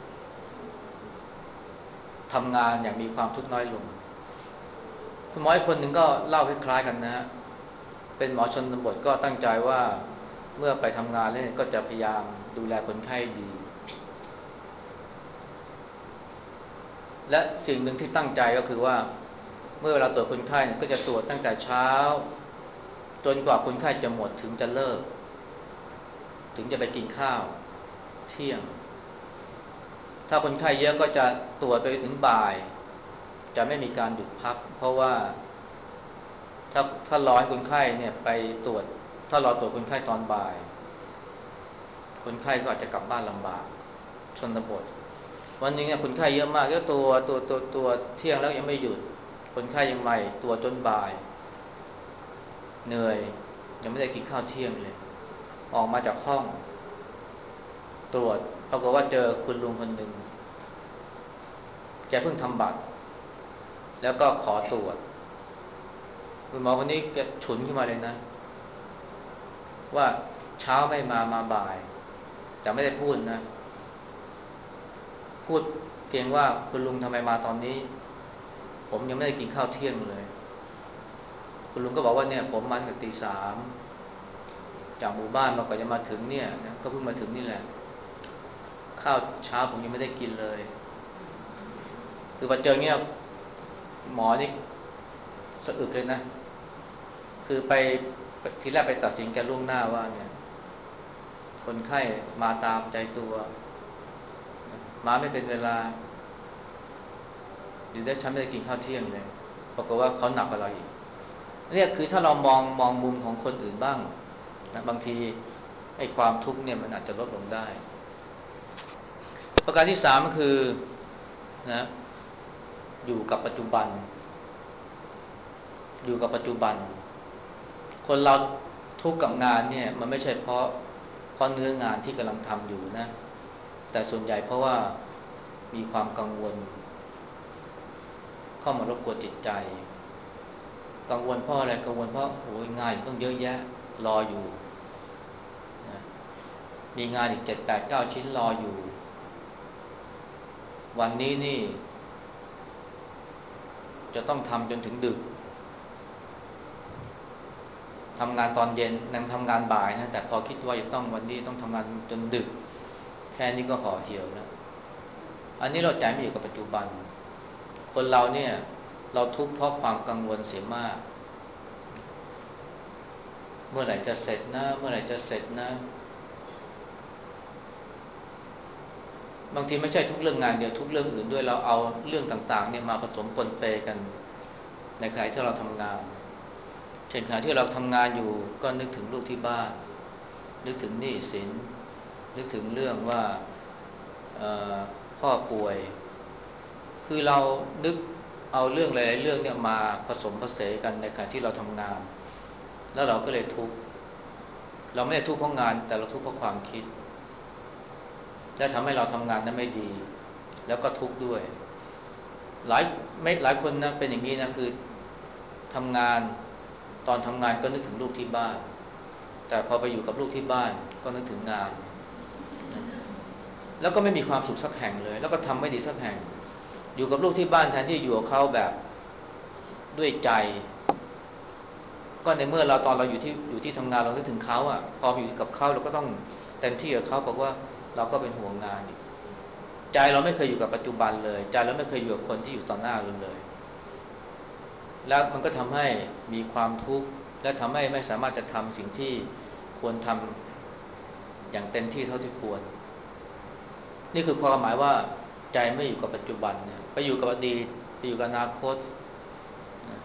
ทำงานอย่างมีความทุกข์น้อยลงคุณหมออีกคนหนึ่งก็เล่าคล้ายๆกันนะฮะเป็นหมอชนบทก็ตั้งใจว่าเมื่อไปทำงานเนี่ยก็จะพยายามดูแลคนไข้ดีและสิ่งหนึ่งที่ตั้งใจก็คือว่าเมื่อเราตรวจคนไข้เนี่ยก็จะตรวจตั้งแต่เช้าจนกว่าคนไข้จะหมดถึงจะเลิกถึงจะไปกินข้าวเที่ยงถ้าคนไข้เยอะก็จะตรวจไปถึงบ่ายจะไม่มีการหยุดพักเพราะว่าถ้าถ้ารอให้คนไข้เนี่ยไปตรวจถ้ารอตรวจคนไข้ตอนบ่ายคนไข้ก็อาจจะกลับบ้านลำบากชนบทวันนึงเนี่ยคนไข้เยอะมากก็ตัวตัวตัวตัวเที่ยงแล้วยังไม่หยุดคนไข้ยังใหม่ตัวจนบ่ายเหนื่อยยังไม่ได้กินข้าวเที่ยงเลยออกมาจากห้องตรวจปรากฏว่าเจอคุณลุงคนหนึ่งแกเพิ่งทำบัตรแล้วก็ขอตรวจคุณหมอคนนี้แกฉุนขึ้นมาเลยนะว่าเช้าไม่มามาบ่ายแต่ไม่ได้พูดนะพูดเพียงว่าคุณลุงทำไมมาตอนนี้ผมยังไม่ได้กินข้าวเที่ยงเลยคุณลุงก็บอกว่าเนี่ยผมมาตั้งแต่ตีสามจากหมู่บ้านมาก่อนจะมาถึงเนี่ยนะก็เพิ่งมาถึงนี่แหละข้าวเช้าผมยังไม่ได้กินเลยคือพอเจอเงี้ยหมอนี่สะอึกเลยนะคือไปทีแรกไปตัดสินแกล่วงหน้าว่าเนี่ยคนไข้มาตามใจตัวมาไม่เป็นเวลาหรือได้ฉันไม่ได้กินข้าวเที่ยงเลยปรากฏว่าเขาหนักกว่าเราอีกเนี่ยคือถ้าเรามองมองมุมของคนอื่นบ้างนะบางทีไอ้ความทุกข์เนี่ยมันอาจจะลดลงได้ประการที่สามก็คือนะอยู่กับปัจจุบันอยู่กับปัจจุบันคนเราทุกข์กับงานเนี่ยมันไม่ใช่เพราะเพราะเนื้องานที่กำลังทำอยู่นะแต่ส่วนใหญ่เพราะว่ามีความกังวลเข้ามารบกวนจิตใจกังวลเพราะอะไรกังวลเพราะโอ้ยงานต้องเยอะแยะรออยู่นะมีงานอีกเจ็ดแปดเก้าชิ้นรออยู่วันนี้นี่จะต้องทำจนถึงดึกทำงานตอนเย็นนั่งทำงานบ่ายนะแต่พอคิดว่าจะต้องวันนี้ต้องทำงานจนดึกแค่นี้ก็ห่อเหี่ยวแล้วอันนี้เราใจไม่อยู่กับปัจจุบันคนเราเนี่ยเราทุกข์เพราะความกังวลเสียมากเมื่อไหร่จะเสร็จนะเมื่อไหร่จะเสร็จนะบางทีไม่ใช่ทุกเรื่องงานเดียวทุกเรื่องอื่นด้วยเราเอาเรื่องต่างๆเนี่ยมาผสมปนเปกันในขณะที่เราทำงานเช่นขณะที่เราทำงานอยู่ก็นึกถึงลูกที่บ้านนึกถึงหนี้สินนึกถึงเรื่องว่าพ่อป่วยคือเรานึกเอาเรื่องหลายๆเรื่องเนี่ยมาผสมผสานกันในขณะที่เราทำงานแล้วเราก็เลยทุกข์เราไม่ได้ทุกข์เพราะงานแต่เราทุกข์เพราะความคิดและทำให้เราทำงานนั้นไม่ดีแล้วก็ทุกข์ด้วยหลายไม่หลายคนนะเป็นอย่างนี้นะคือทำงานตอนทำงานก็นึกถึงลูกที่บ้านแต่พอไปอยู่กับลูกที่บ้านก็นึกถึงงานนะแล้วก็ไม่มีความสุขสักแห่งเลยแล้วก็ทำไม่ดีสักแห่งอยู่กับลูกที่บ้านแทนที่อยู่กับเขาแบบด้วยใจก็ในเมื่อเราตอนเราอยู่ที่อยู่ที่ทำงานเรานึกถึงเขาอ่ะพออยู่กับเขาเราก็ต้องเต็มที่กับเขาบอกว่าเราก็เป็นห่วงงานอีกใจเราไม่เคยอยู่กับปัจจุบันเลยใจเราไม่เคยอยู่กับคนที่อยู่ต่อหน้าเราเลยแล้วมันก็ทำให้มีความทุกข์และทำให้ไม่สามารถจะทำสิ่งที่ควรทำอย่างเต็มที่เท่าที่ควรนี่คือความหมายว่าใจไม่อยู่กับปัจจุบันเนี่ยไปอยู่กับอดีตไปอยู่กับอนาคตนะ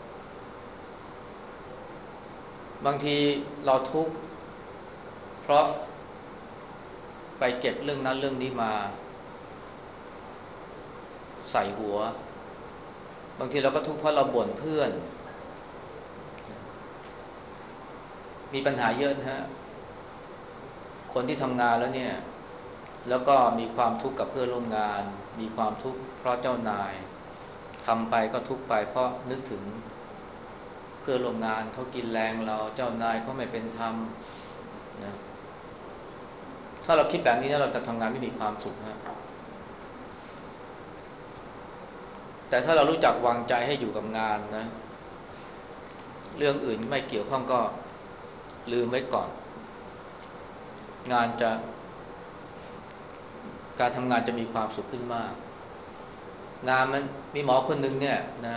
บางทีเราทุกข์เพราะไปเก็บเรื่องนั้นเรื่องนี้มาใส่หัวบางทีเราก็ทุกข์เพราะเราบ่นเพื่อนมีปัญหาเยอะนะฮะคนที่ทำงานแล้วเนี่ยแล้วก็มีความทุกข์กับเพื่อนร่วมงานมีความทุกข์เพราะเจ้านายทำไปก็ทุกข์ไปเพราะนึกถึงเพื่อนร่วมงานเขากินแรงเราเจ้านายเขาไม่เป็นธรรมนะถ้าเราคิดแบบนี้แล้วเราจะทำงานไม่มีความสุขฮะแต่ถ้าเรารู้จักวางใจให้อยู่กับงานนะเรื่องอื่นไม่เกี่ยวข้องก็ลืมไว้ก่อนงานจะการทำงานจะมีความสุขขึ้นมากงานมันมีหมอคนหนึ่งเนี่ยนะ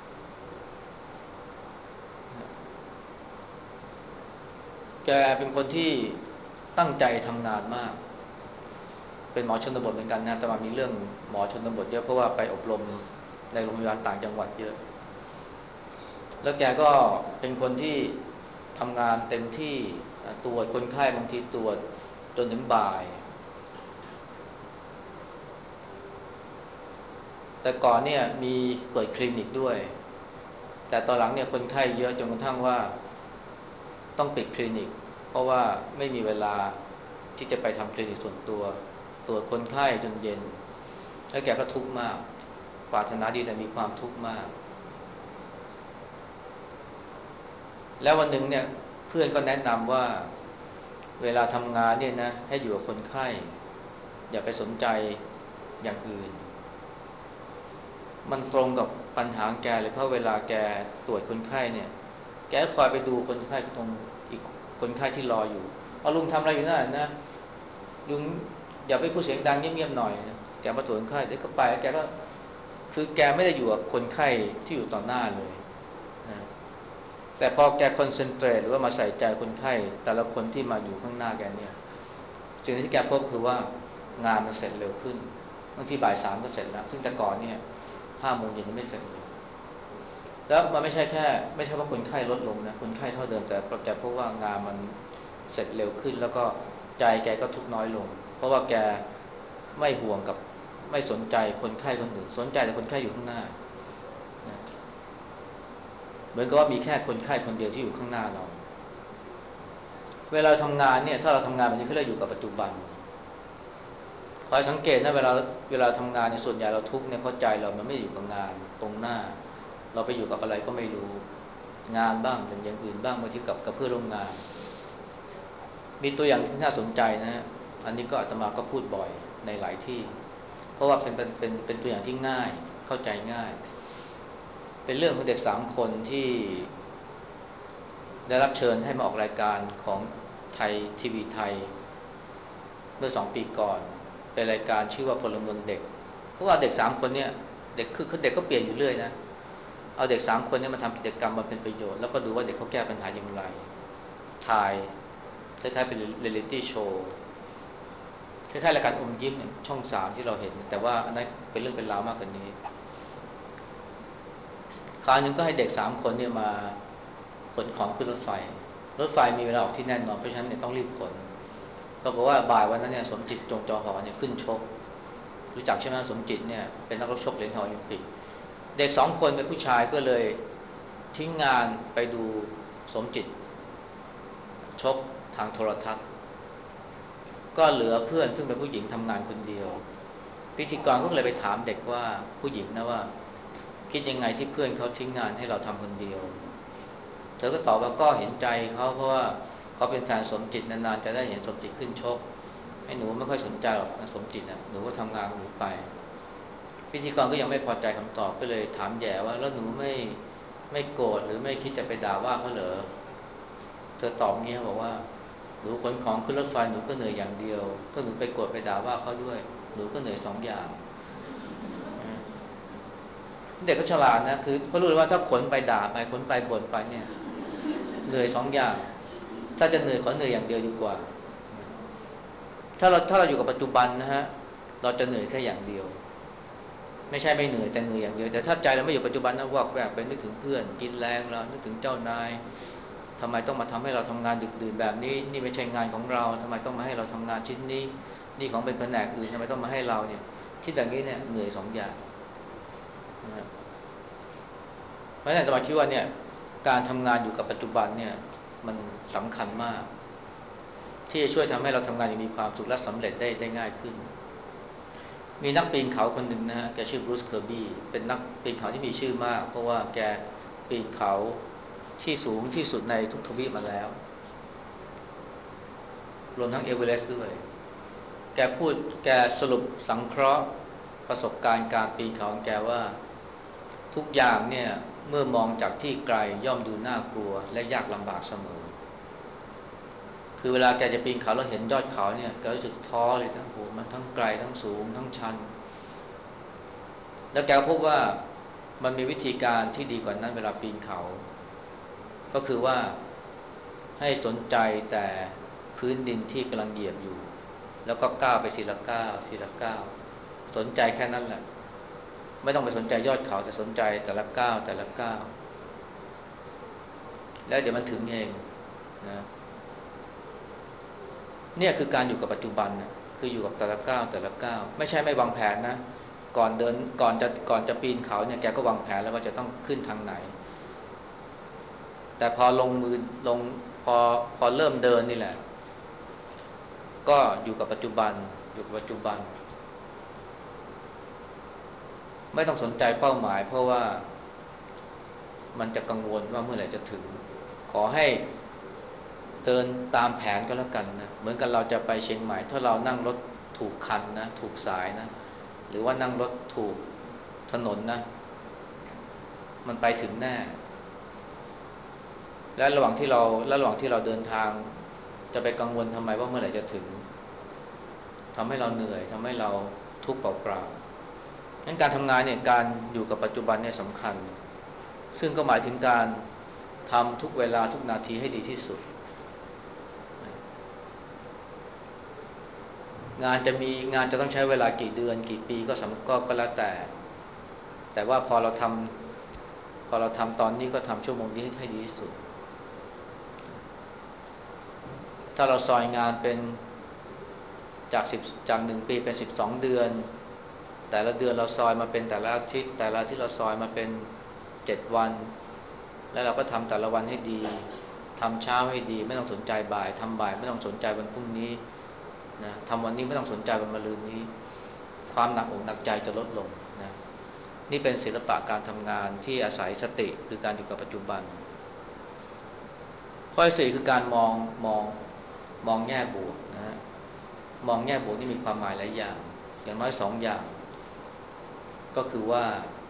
แกเป็นคนที่ตั้งใจทำงานมากเป็นหมอชนบทเหมือนกันนะแต่ว่ามีเรื่องหมอชนบทเยอะเพราะว่าไปอบรมในโรงพยาบาลต่างจังหวัดเยอะแล้วแกก็เป็นคนที่ทำงานเต็มที่ตรวจคนไข้บางทีตรวจจนถึงบ่ายแต่ก่อนเนี่ยมีเปิดคลินิกด้วยแต่ตอนหลังเนี่ยคนไข้เยอะจนกระทั่งว่าต้องปิดคลินิกเพราะว่าไม่มีเวลาที่จะไปทำคลินิกส่วนตัวตรวจคนไข้จนเย็นแล้วแกก็ทุกข์มากปรารถนาดีแต่มีความทุกข์มากแล้ววันหนึ่งเนี่ยเพื่อนก็แนะนำว่าเวลาทำงานเนี่ยนะให้อยู่กับคนไข้อย่าไปสนใจอย่างอื่นมันตรงกับปัญหาแกเลยเพราะเวลาแกตรวจคนไข้เนี่ยแกคอยไปดูคนไข้ตรงอีกคนไข้ที่รออยู่เอาลุงทำอะไรอยู่นั่นนะลุงอย่าไปพูดเสียงดังเงียบๆหน่อยนะแกมาตรวจคนไข้เดี๋ยวก็ไปแกก็คือแกไม่ได้อยู่กับคนไข้ที่อยู่ต่อหน้าเลยนะแต่พอแกคอนเซนเทรตหรือว่ามาใส่ใจคนไข้แต่ละคนที่มาอยู่ข้างหน้าแกเนี่ยสิ่งที่แกพบคือว่างานมันเสร็จเร็วขึ้นบางทีบ่ายสามก็เสร็จแล้วซึ่งแต่ก่อนเนี่ยห้าโมงเย็นยังไม่เสร็จเลยแล้วมันไม่ใช่แค่ไม่ใช่ว่าคนไข้ลดลงนะคนไข้เท่าเดิมแต่แต่เพราะว่างานมันเสร็จเร็วขึ้นแล้วก็ใจแกก็ทุกข์น้อยลงเพราะว่าแกไม่ห่วงกับไม่สนใจคนไข้คนอื่นสนใจแต่คนไข้อยู่ข้างหน้านะเหมือนกับว่ามีแค่คนไข้คนเดียวที่อยู่ข้างหน้าเราเวลาทำงานเนี่ยถ้าเราทำงานแบบนี้เราอยู่กับปัจจุบันคอยสังเกตนะเวลาเวลาทำงานเนี่ยส่วนใหญ่เราทุกข์เนี่ยเพราะใจเรามันไม่อยู่กับงานตรงหน้าเราไปอยู่กับอะไรก็ไม่รู้งานบ้างอย่างอย่างอื่นบ้างบางทีกับกับเพื่อนร่วมงานมีตัวอย่างที่น่าสนใจนะฮะอันนี้ก็อาตมาก็พูดบ่อยในหลายที่เพราะว่าเป็นเป็นเป็นเป็นตัวอย่างที่ง่ายเข้าใจง่ายเป็นเรื่องของเด็กสามคนที่ได้รับเชิญให้มาออกรายการของไทยทีวีไทยเมื่อสองปีก่อนเป็นรายการชื่อว่าพลเมืองเด็กเพราะว่าเด็กสามคนเนี่ยเด็กคือเด็กก็เปลี่ยนอยู่เรื่อยนะเอาเด็กสามคนนี้มาทำกิจกรรมมาเป็นประโยชน์แล้วก็ดูว่าเด็กเขาแก้ปัญหาอย่างไรถ่ายคล้ายๆเป็นเรียลลิตี้โชว์คล้ายๆรายการอมยิ้มเนี่ยช่องสามที่เราเห็นแต่ว่าอันนั้นเป็นเรื่องเป็นราวมากกว่านี้คราวนึงก็ให้เด็กสามคนเนี่ยมาขนของขึ้นรถไฟรถไฟมีเวลาออกที่แน่นอนเพราะฉะนั้นเนี่ยต้องรีบขนปรากฏว่าบ่ายวันนั้นเนี่ยสมจิตจงจอหอเนี่ยขึ้นชกรู้จักใช่ไหมสมจิตเนี่ยเป็นนักรบชกเหรียญทองโอลิมปิกเด็กสองคนเป็นผู้ชายก็เลยทิ้งงานไปดูสมจิตชกทางโทรทัศน์ก็เหลือเพื่อนซึ่งเป็นผู้หญิงทำงานคนเดียวพิธีกรก็เลยไปถามเด็กว่าผู้หญิงนะว่าคิดยังไงที่เพื่อนเขาทิ้งงานให้เราทำคนเดียวเธอก็ตอบว่าก็เห็นใจเขาเพราะว่าเขาเป็นแฟนสมจิตนานๆจะได้เห็นสมจิตขึ้นชกให้หนูไม่ค่อยสนใจหรอกนะสมจิตนะหนูก็ทำงานหนูไปพิธีกรก็ยังไม่พอใจคำตอบก็เลยถามแย่ว่าแล้วหนูไม่ไม่โกรธหรือไม่คิดจะไปด่าว่าเขาเหรอเธอตอบงี้บอกว่าหนูขนของขึ้นรถไฟหนูก็เหนื่อยอย่างเดียวถ้าหนูไปโกรธไปด่าว่าเขาด้วยหนูก็เหนื่อยสองอย่างเด็กก็ฉลาดนะคือเขารู้เลยว่าถ้าขนไปด่าไปขนไปบ่นไปเนี่ยเหนื่อยสองอย่างถ้าจะเหนื่อยขอเหนื่อยอย่างเดียวดีกว่าถ้าเราถ้าเราอยู่กับปัจจุบันนะฮะเราจะเหนื่อยแค่อย่างเดียวไม่ใช่ไม่เหนื่อยแต่เหนื่อยอย่างเดียวแต่ถ้าใจเราไม่อยู่ปัจจุบันนะวอกแวกไปนึกถึงเพื่อนกินแรงเรานึกถึงเจ้านายทำไมต้องมาทำให้เราทำงานดึกดื่นแบบนี้นี่ไม่ใช่งานของเราทำไมต้องมาให้เราทำงานชิ้นนี้นี่ของเป็นแผนกอื่นทำไมต้องมาให้เราเนี่ยคิดแบบนี้เนี่ยเหนื่อยสองอย่างนะเพราะฉะนั้นจะมาคิดว่าเนี่ยการทำงานอยู่กับปัจจุบันเนี่ยมันสำคัญมากที่จะช่วยทำให้เราทำงานอย่างมีความสุขและสำเร็จได้ได้ง่ายขึ้นมีนักปีนเขาคนหนึ่งนะฮะแกชื่อบรูซเคอร์บี้เป็นนักปีนเขาที่มีชื่อมากเพราะว่าแกปีนเขาที่สูงที่สุดในทุกทวีปมาแล้วรวมทั้งเอเวอเรสต์ด้วยแกพูดแกสรุปสังเคราะห์ประสบการณ์การปีนเขาของแกว่าทุกอย่างเนี่ยเมื่อมองจากที่ไกลย่อมดูน่ากลัวและยากลำบากเสมอคือเวลาแกจะปีนเขาแล้วเห็นยอดเขาเนี่ยแกรู้สึกท้อเลยทั้งโหมันทั้งไกลทั้งสูงทั้งชันแล้วแกพบว่ามันมีวิธีการที่ดีกว่านั้นเวลาปีนเขาก็คือว่าให้สนใจแต่พื้นดินที่กำลังเหยียบอยู่แล้วก็ก้าวไปทีละก้าวทีละก้าวสนใจแค่นั้นแหละไม่ต้องไปสนใจยอดเขาแต่สนใจแต่ละก้าวแต่ละก้าวแล้วเดี๋ยวมันถึงเองนะเนี่ยคือการอยู่กับปัจจุบันนะคืออยู่กับแต่ละก้าวแต่ละก้าวไม่ใช่ไม่วางแผนนะก่อนเดินก่อนจะก่อนจะปีนเขาเนี่ยแกก็วางแผนแล้วว่าจะต้องขึ้นทางไหนแต่พอลงมือลงพอพอเริ่มเดินนี่แหละก็อยู่กับปัจจุบันอยู่กับปัจจุบันไม่ต้องสนใจเป้าหมายเพราะว่ามันจะกังวลว่าเมื่อไหร่จะถึงขอให้เดินตามแผนก็แล้วกันนะเหมือนกันเราจะไปเชียงใหม่ถ้าเรานั่งรถถูกคันนะถูกสายนะหรือว่านั่งรถถูกถนนนะมันไปถึงแน่และระหว่างที่เราและระหว่างที่เราเดินทางจะไปกังวลทำไมว่าเมื่อไหร่จะถึงทำให้เราเหนื่อยทำให้เราทุกข์เปล่าๆงั้นการทำงานเนี่ยการอยู่กับปัจจุบันเนี่ยสำคัญซึ่งก็หมายถึงการทำทุกเวลาทุกนาทีให้ดีที่สุดงานจะมีงานจะต้องใช้เวลากี่เดือนกี่ปีก็สำก็ก็แล้วแต่แต่แต่ว่าพอเราทำพอเราทำตอนนี้ก็ทำชั่วโมงนี้ให้ดีที่สุดถ้าเราซอยงานเป็นจากสิบจากหนึ่งปีเป็นสิบสองเดือนแต่ละเดือนเราซอยมาเป็นแต่ละอาทิตย์แต่ละที่เราซอยมาเป็นเจ็ดวันแล้วเราก็ทำแต่ละวันให้ดีทำเช้าให้ดีไม่ต้องสนใจบ่ายทำบ่ายไม่ต้องสนใจวันพรุ่งนี้นะทำวันนี้ไม่ต้องสนใจวันมะรืนนี้ความหนักอกหนักใจจะลดลงนะนี่เป็นศิลปะการทำงานที่อาศัยสติคือการอยู่กับปัจจุบันข้อที่สี่คือการมองมองมองแง่บวกนะฮะมองแง่บวกนี่มีความหมายหลายอย่างอย่างน้อยสองอย่างก็คือว่า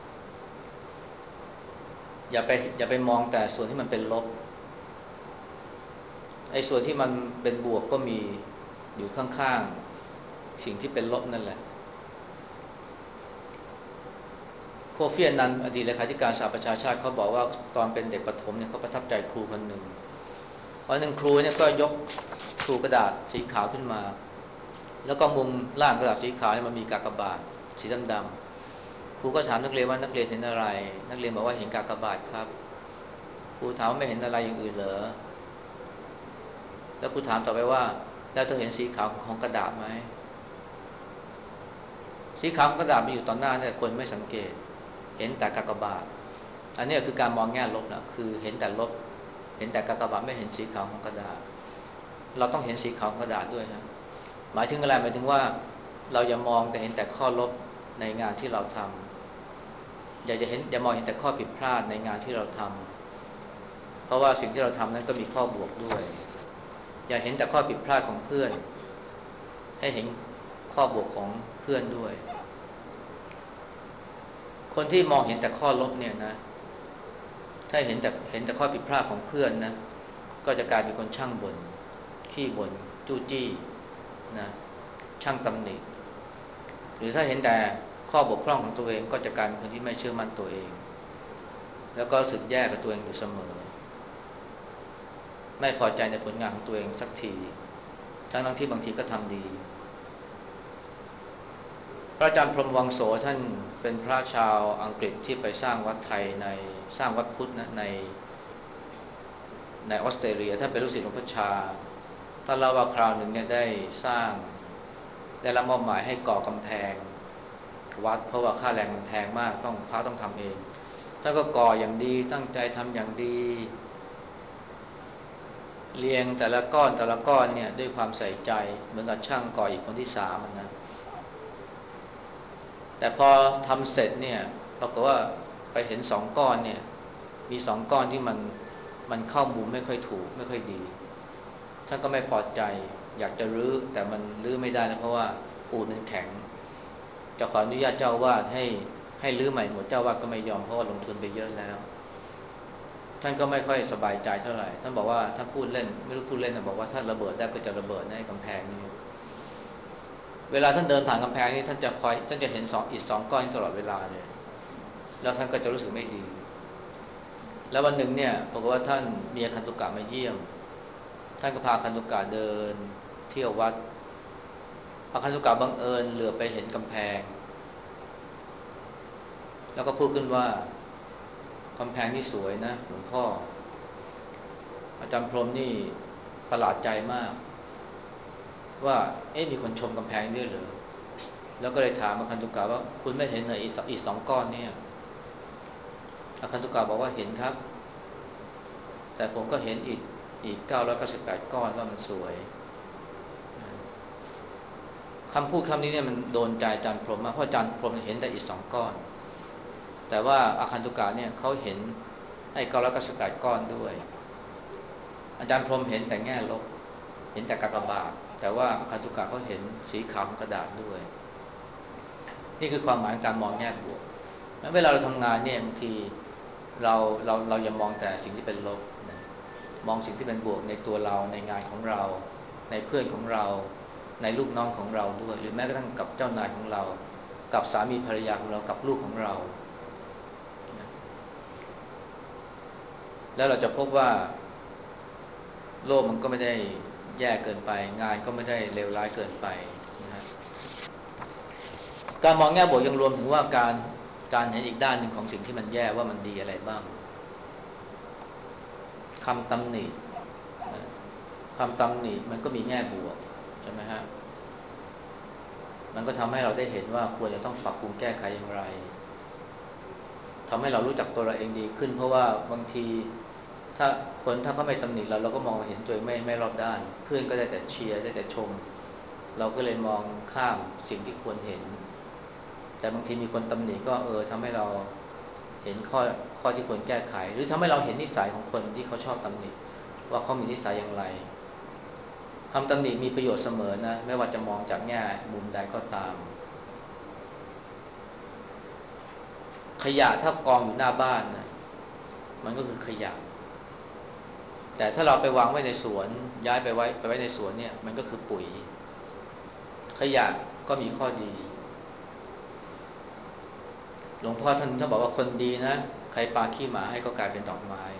อย่าไปอย่าไปมองแต่ส่วนที่มันเป็นลบไอ้ส่วนที่มันเป็นบวกก็มีอยู่ข้างๆสิ่งที่เป็นลบนั่นแหละโคฟีอันนันต์อดีตเลขาธิการสหประชาชาติเขาบอกว่าตอนเป็นเด็กประถมเนี่ยเขาประทับใจครูคนหนึ่งวันหนึ่งครูเนี่ยก็ยกครูกระดาษสีขาวขึ้นมาแล้วก็มุมล่างกระดาษสีขาวเนี่ยมันมีกากบาทสีดำๆครูก็ถามนักเรียนว่านักเรียนเห็นอะไรนักเรียนบอกว่าเห็นกากบาทครับครูถามว่าไม่เห็นอะไรอย่างอื่นเหรอแล้วครูถามต่อไปว่าแล้วเธอเห็นสีขาวของกระดาษไหมสีขาวของกระดาษมีอยู่ต่อหน้าเนี่ยคนไม่สังเกตเห็นแต่กากบาทอันนี้คือการมองแง่ลบนะคือเห็นแต่ลบเห็นแต่กากบาทไม่เห็นสีขาวของกระดาษเราต้องเห็นสีขาวของกระดาษด้วยนะหมายถึงอะไรหมายถึงว่าเราอย่ามองแต่เห็นแต่ข้อลบในงานที่เราทำอย่าจะเห็นอย่ามองเห็นแต่ข้อผิดพลาดในงานที่เราทำเพราะว่าสิ่งที่เราทำนั้นก็มีข้อบวกด้วยอย่าเห็นแต่ข้อผิดพลาดของเพื่อนให้เห็นข้อบวกของเพื่อนด้วยคนที่มองเห็นแต่ข้อลบเนี่ยนะถ้าเห็นแต่เห็นแต่ข้อผิดพลาดของเพื่อนนะก็จะกลายเป็นคนช่างบ่นขี้บ่นจู้จี้นะช่างตำหนิหรือถ้าเห็นแต่ข้อบกพร่องของตัวเองก็จะกลายเป็นคนที่ไม่เชื่อมั่นตัวเองแล้วก็รู้สึกแย่กับตัวเองอยู่เสมอไม่พอใจในผลงานของตัวเองสักทีทั้งทั้งที่บางทีก็ทำดีพระอาจารย์พรหมวังโสท่านเป็นพระชาวอังกฤษที่ไปสร้างวัดไทยในสร้างวัดพุทธนะในในออสเตรเลียท่านเป็นลูกศิษย์หลวงพ่อชาท่านเล่าว่าคราวหนึ่งเนี่ยได้สร้างได้รับมอบหมายให้ก่อกำแพงวัดเพราะว่าค่าแรงมันแพงมากต้องพระต้องทำเองท่านก็ก่ออย่างดีตั้งใจทำอย่างดีเรียงแต่ละก้อนแต่ละก้อนเนี่ยด้วยความใส่ใจเหมือนกับช่างก่ออีกคนที่สามนะแต่พอทำเสร็จเนี่ยปรากฏว่าไปเห็นสองก้อนเนี่ยมีสองก้อนที่มันมันเข้ามุมไม่ค่อยถูกไม่ค่อยดีท่านก็ไม่พอใจอยากจะรื้อแต่มันรื้อไม่ได้นะเพราะว่าปูนมันแข็งจะขออนุญาตเจ้าวาดให้ให้รื้อใหม่หมดเจ้าวาดก็ไม่ยอมเพราะว่าลงทุนไปเยอะแล้วท่านก็ไม่ค่อยสบายใจเท่าไหร่ท่านบอกว่าถ้าพูดเล่นไม่รู้พูดเล่นนะบอกว่าถ้าระเบิดได้ก็จะระเบิดในกำแพงนี้เวลาท่านเดินผ่านกำแพงนี้ท่านจะคอยท่านจะเห็นสองอิฐสองก้อนตลอดเวลาเลยแล้วท่านก็จะรู้สึกไม่ดีแล้ววันหนึ่งเนี่ยปรากฏว่าท่านมีอาคันตุกะมาเยี่ยมท่านก็พาอาคันตุกะเดินเที่ยววัดอาคันตุกะบังเอิญเหลือไปเห็นกำแพงแล้วก็พูดขึ้นว่ากำแพงนี่สวยนะหลวงพ่ออาจารย์พรหมนี่ประหลาดใจมากว่าเอ๊ะมีคนชมกำแพงด้วยเหรอแล้วก็เลยถามอาคันตุกะว่าคุณไม่เห็นเหรออีกอีกสองก้อนเนี่ยอาคันตุกะบอกว่าเห็นครับแต่ผมก็เห็นอีกอีกเก้าร้อยเก้าสิบแปดก้อนว่ามันสวยคำพูดคำนี้เนี่ยมันโดนใจอาจารย์พรหมมากเพราะอาจารย์พรหมเห็นแต่อีกสองก้อนแต่ว่าอาคันตุกะเนี่ยเขาเห็นไอ้เก้าร้อยเก้าสิบแปดก้อนด้วยอาจารย์พรหมเห็นแต่แง่ลบเห็นแต่กากบาทแต่ว่าอาคันตุกะเขาเห็นสีขาวของกระดาษด้วยนี่คือความหมายการมองแง่บวกเวลาเราทำงานเนี่ยบางทีเราเราเราอย่ามองแต่สิ่งที่เป็นลบนะมองสิ่งที่เป็นบวกในตัวเราในงานของเราในเพื่อนของเราในลูกน้องของเราด้วยหรือแม้กระทั่งกับเจ้านายของเรากับสามีภรรยาของเรากับลูกของเราแล้วเราจะพบว่าโลกมันก็ไม่ได้แย่เกินไปงานก็ไม่ได้เลวร้ายเกินไปนะฮะการมองแง่บวกยังรวมถึงว่าการการเห็นอีกด้านหนึ่งของสิ่งที่มันแย่ว่ามันดีอะไรบ้างคำตำหนินะคำตำหนิมันก็มีแง่บวกใช่ไหมฮะมันก็ทำให้เราได้เห็นว่าควรจะต้องปรับปรุงแก้ไขอย่างไรทำให้เรารู้จักตัวเราเองดีขึ้นเพราะว่าบางทีถ้าคนถ้าเขาไม่ตำหนิเราเราก็มองเห็นตัวเองไม่ไม่รอบด้านเพื่อนก็ได้แต่เชียร์ได้แต่ชมเราก็เลยมองข้ามสิ่งที่ควรเห็นแต่บางทีมีคนตำหนิก็เออทำให้เราเห็นข้อข้อที่ควรแก้ไขหรือทำให้เราเห็นนิสัยของคนที่เขาชอบตำหนิว่าเขามีนิสัยอย่างไรคำตำหนิมีประโยชน์เสมอนะไม่ว่าจะมองจากแง่มุมใดก็ตามขยะถ้ากองอยู่หน้าบ้านนะมันก็คือขยะแต่ถ้าเราไปวางไว้ในสวนย้ายไปไว้ไปไว้ในสวนเนี่ยมันก็คือปุ๋ยขยะก็มีข้อดีหลวงพ่อท่านท่านบอกว่าคนดีนะใครปาขี้หมาให้ก็กลายเป็นดอกไม้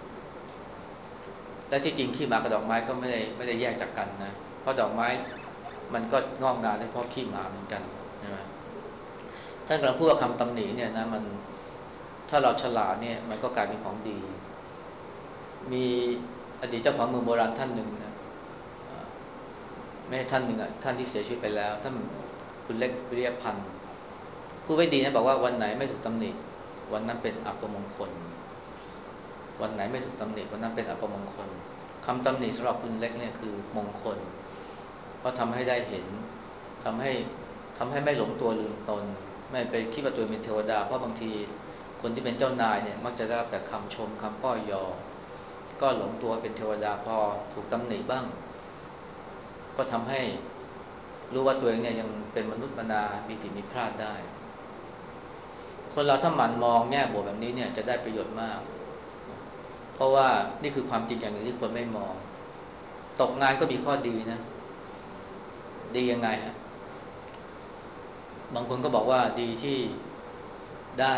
และที่จริงขี้หมากับดอกไม้ก็ไม่ได้ไม่ได้แยกจากกันนะเพราะดอกไม้มันก็งอกงามได้เพราะขี้หมาเหมือนกันใช่ไหมท่านกำลังพูดว่าคำตำหนิเนี่ยนะมันถ้าเราฉลาดเนี่ยมันก็กลายเป็นของดีมีอดีตเจ้าของเมืองโบราณท่านหนึ่งนะไม่ใช่ท่านหนึ่งอ่ะท่านที่เสียชีวิตไปแล้วท่านคุณเล็กวิริยพันธ์ผู้ไว้ดีนะบอกว่าวันไหนไม่ถูกตำหนิวันนั้นเป็นอัปมงคลวันไหนไม่ถูกตำหนิวันนั้นเป็นอัปมงคลคำตำหนิสำหรับคุณเล็กเนี่ยคือมงคลเพราะทำให้ได้เห็นทำให้ทำให้ไม่หลงตัวลืมตนไม่ไปคิดว่าตัวเป็นเทวดาเพราะบางทีคนที่เป็นเจ้านายเนี่ยมักจะได้รับแต่คำชมคำป้อยยอก็หลงตัวเป็นเทวดาพอถูกตำหนิบ้างก็ทำให้รู้ว่าตัวเองเนี่ยยังเป็นมนุษย์มนามีผิดมีพลาดได้คนเราถ้าหมั่นมองแง่บวกแบบนี้เนี่ยจะได้ประโยชน์มากเพราะว่านี่คือความจริงอย่างหนึ่งที่คนไม่มองตกงานก็มีข้อดีนะดียังไงฮะบางคนก็บอกว่าดีที่ได้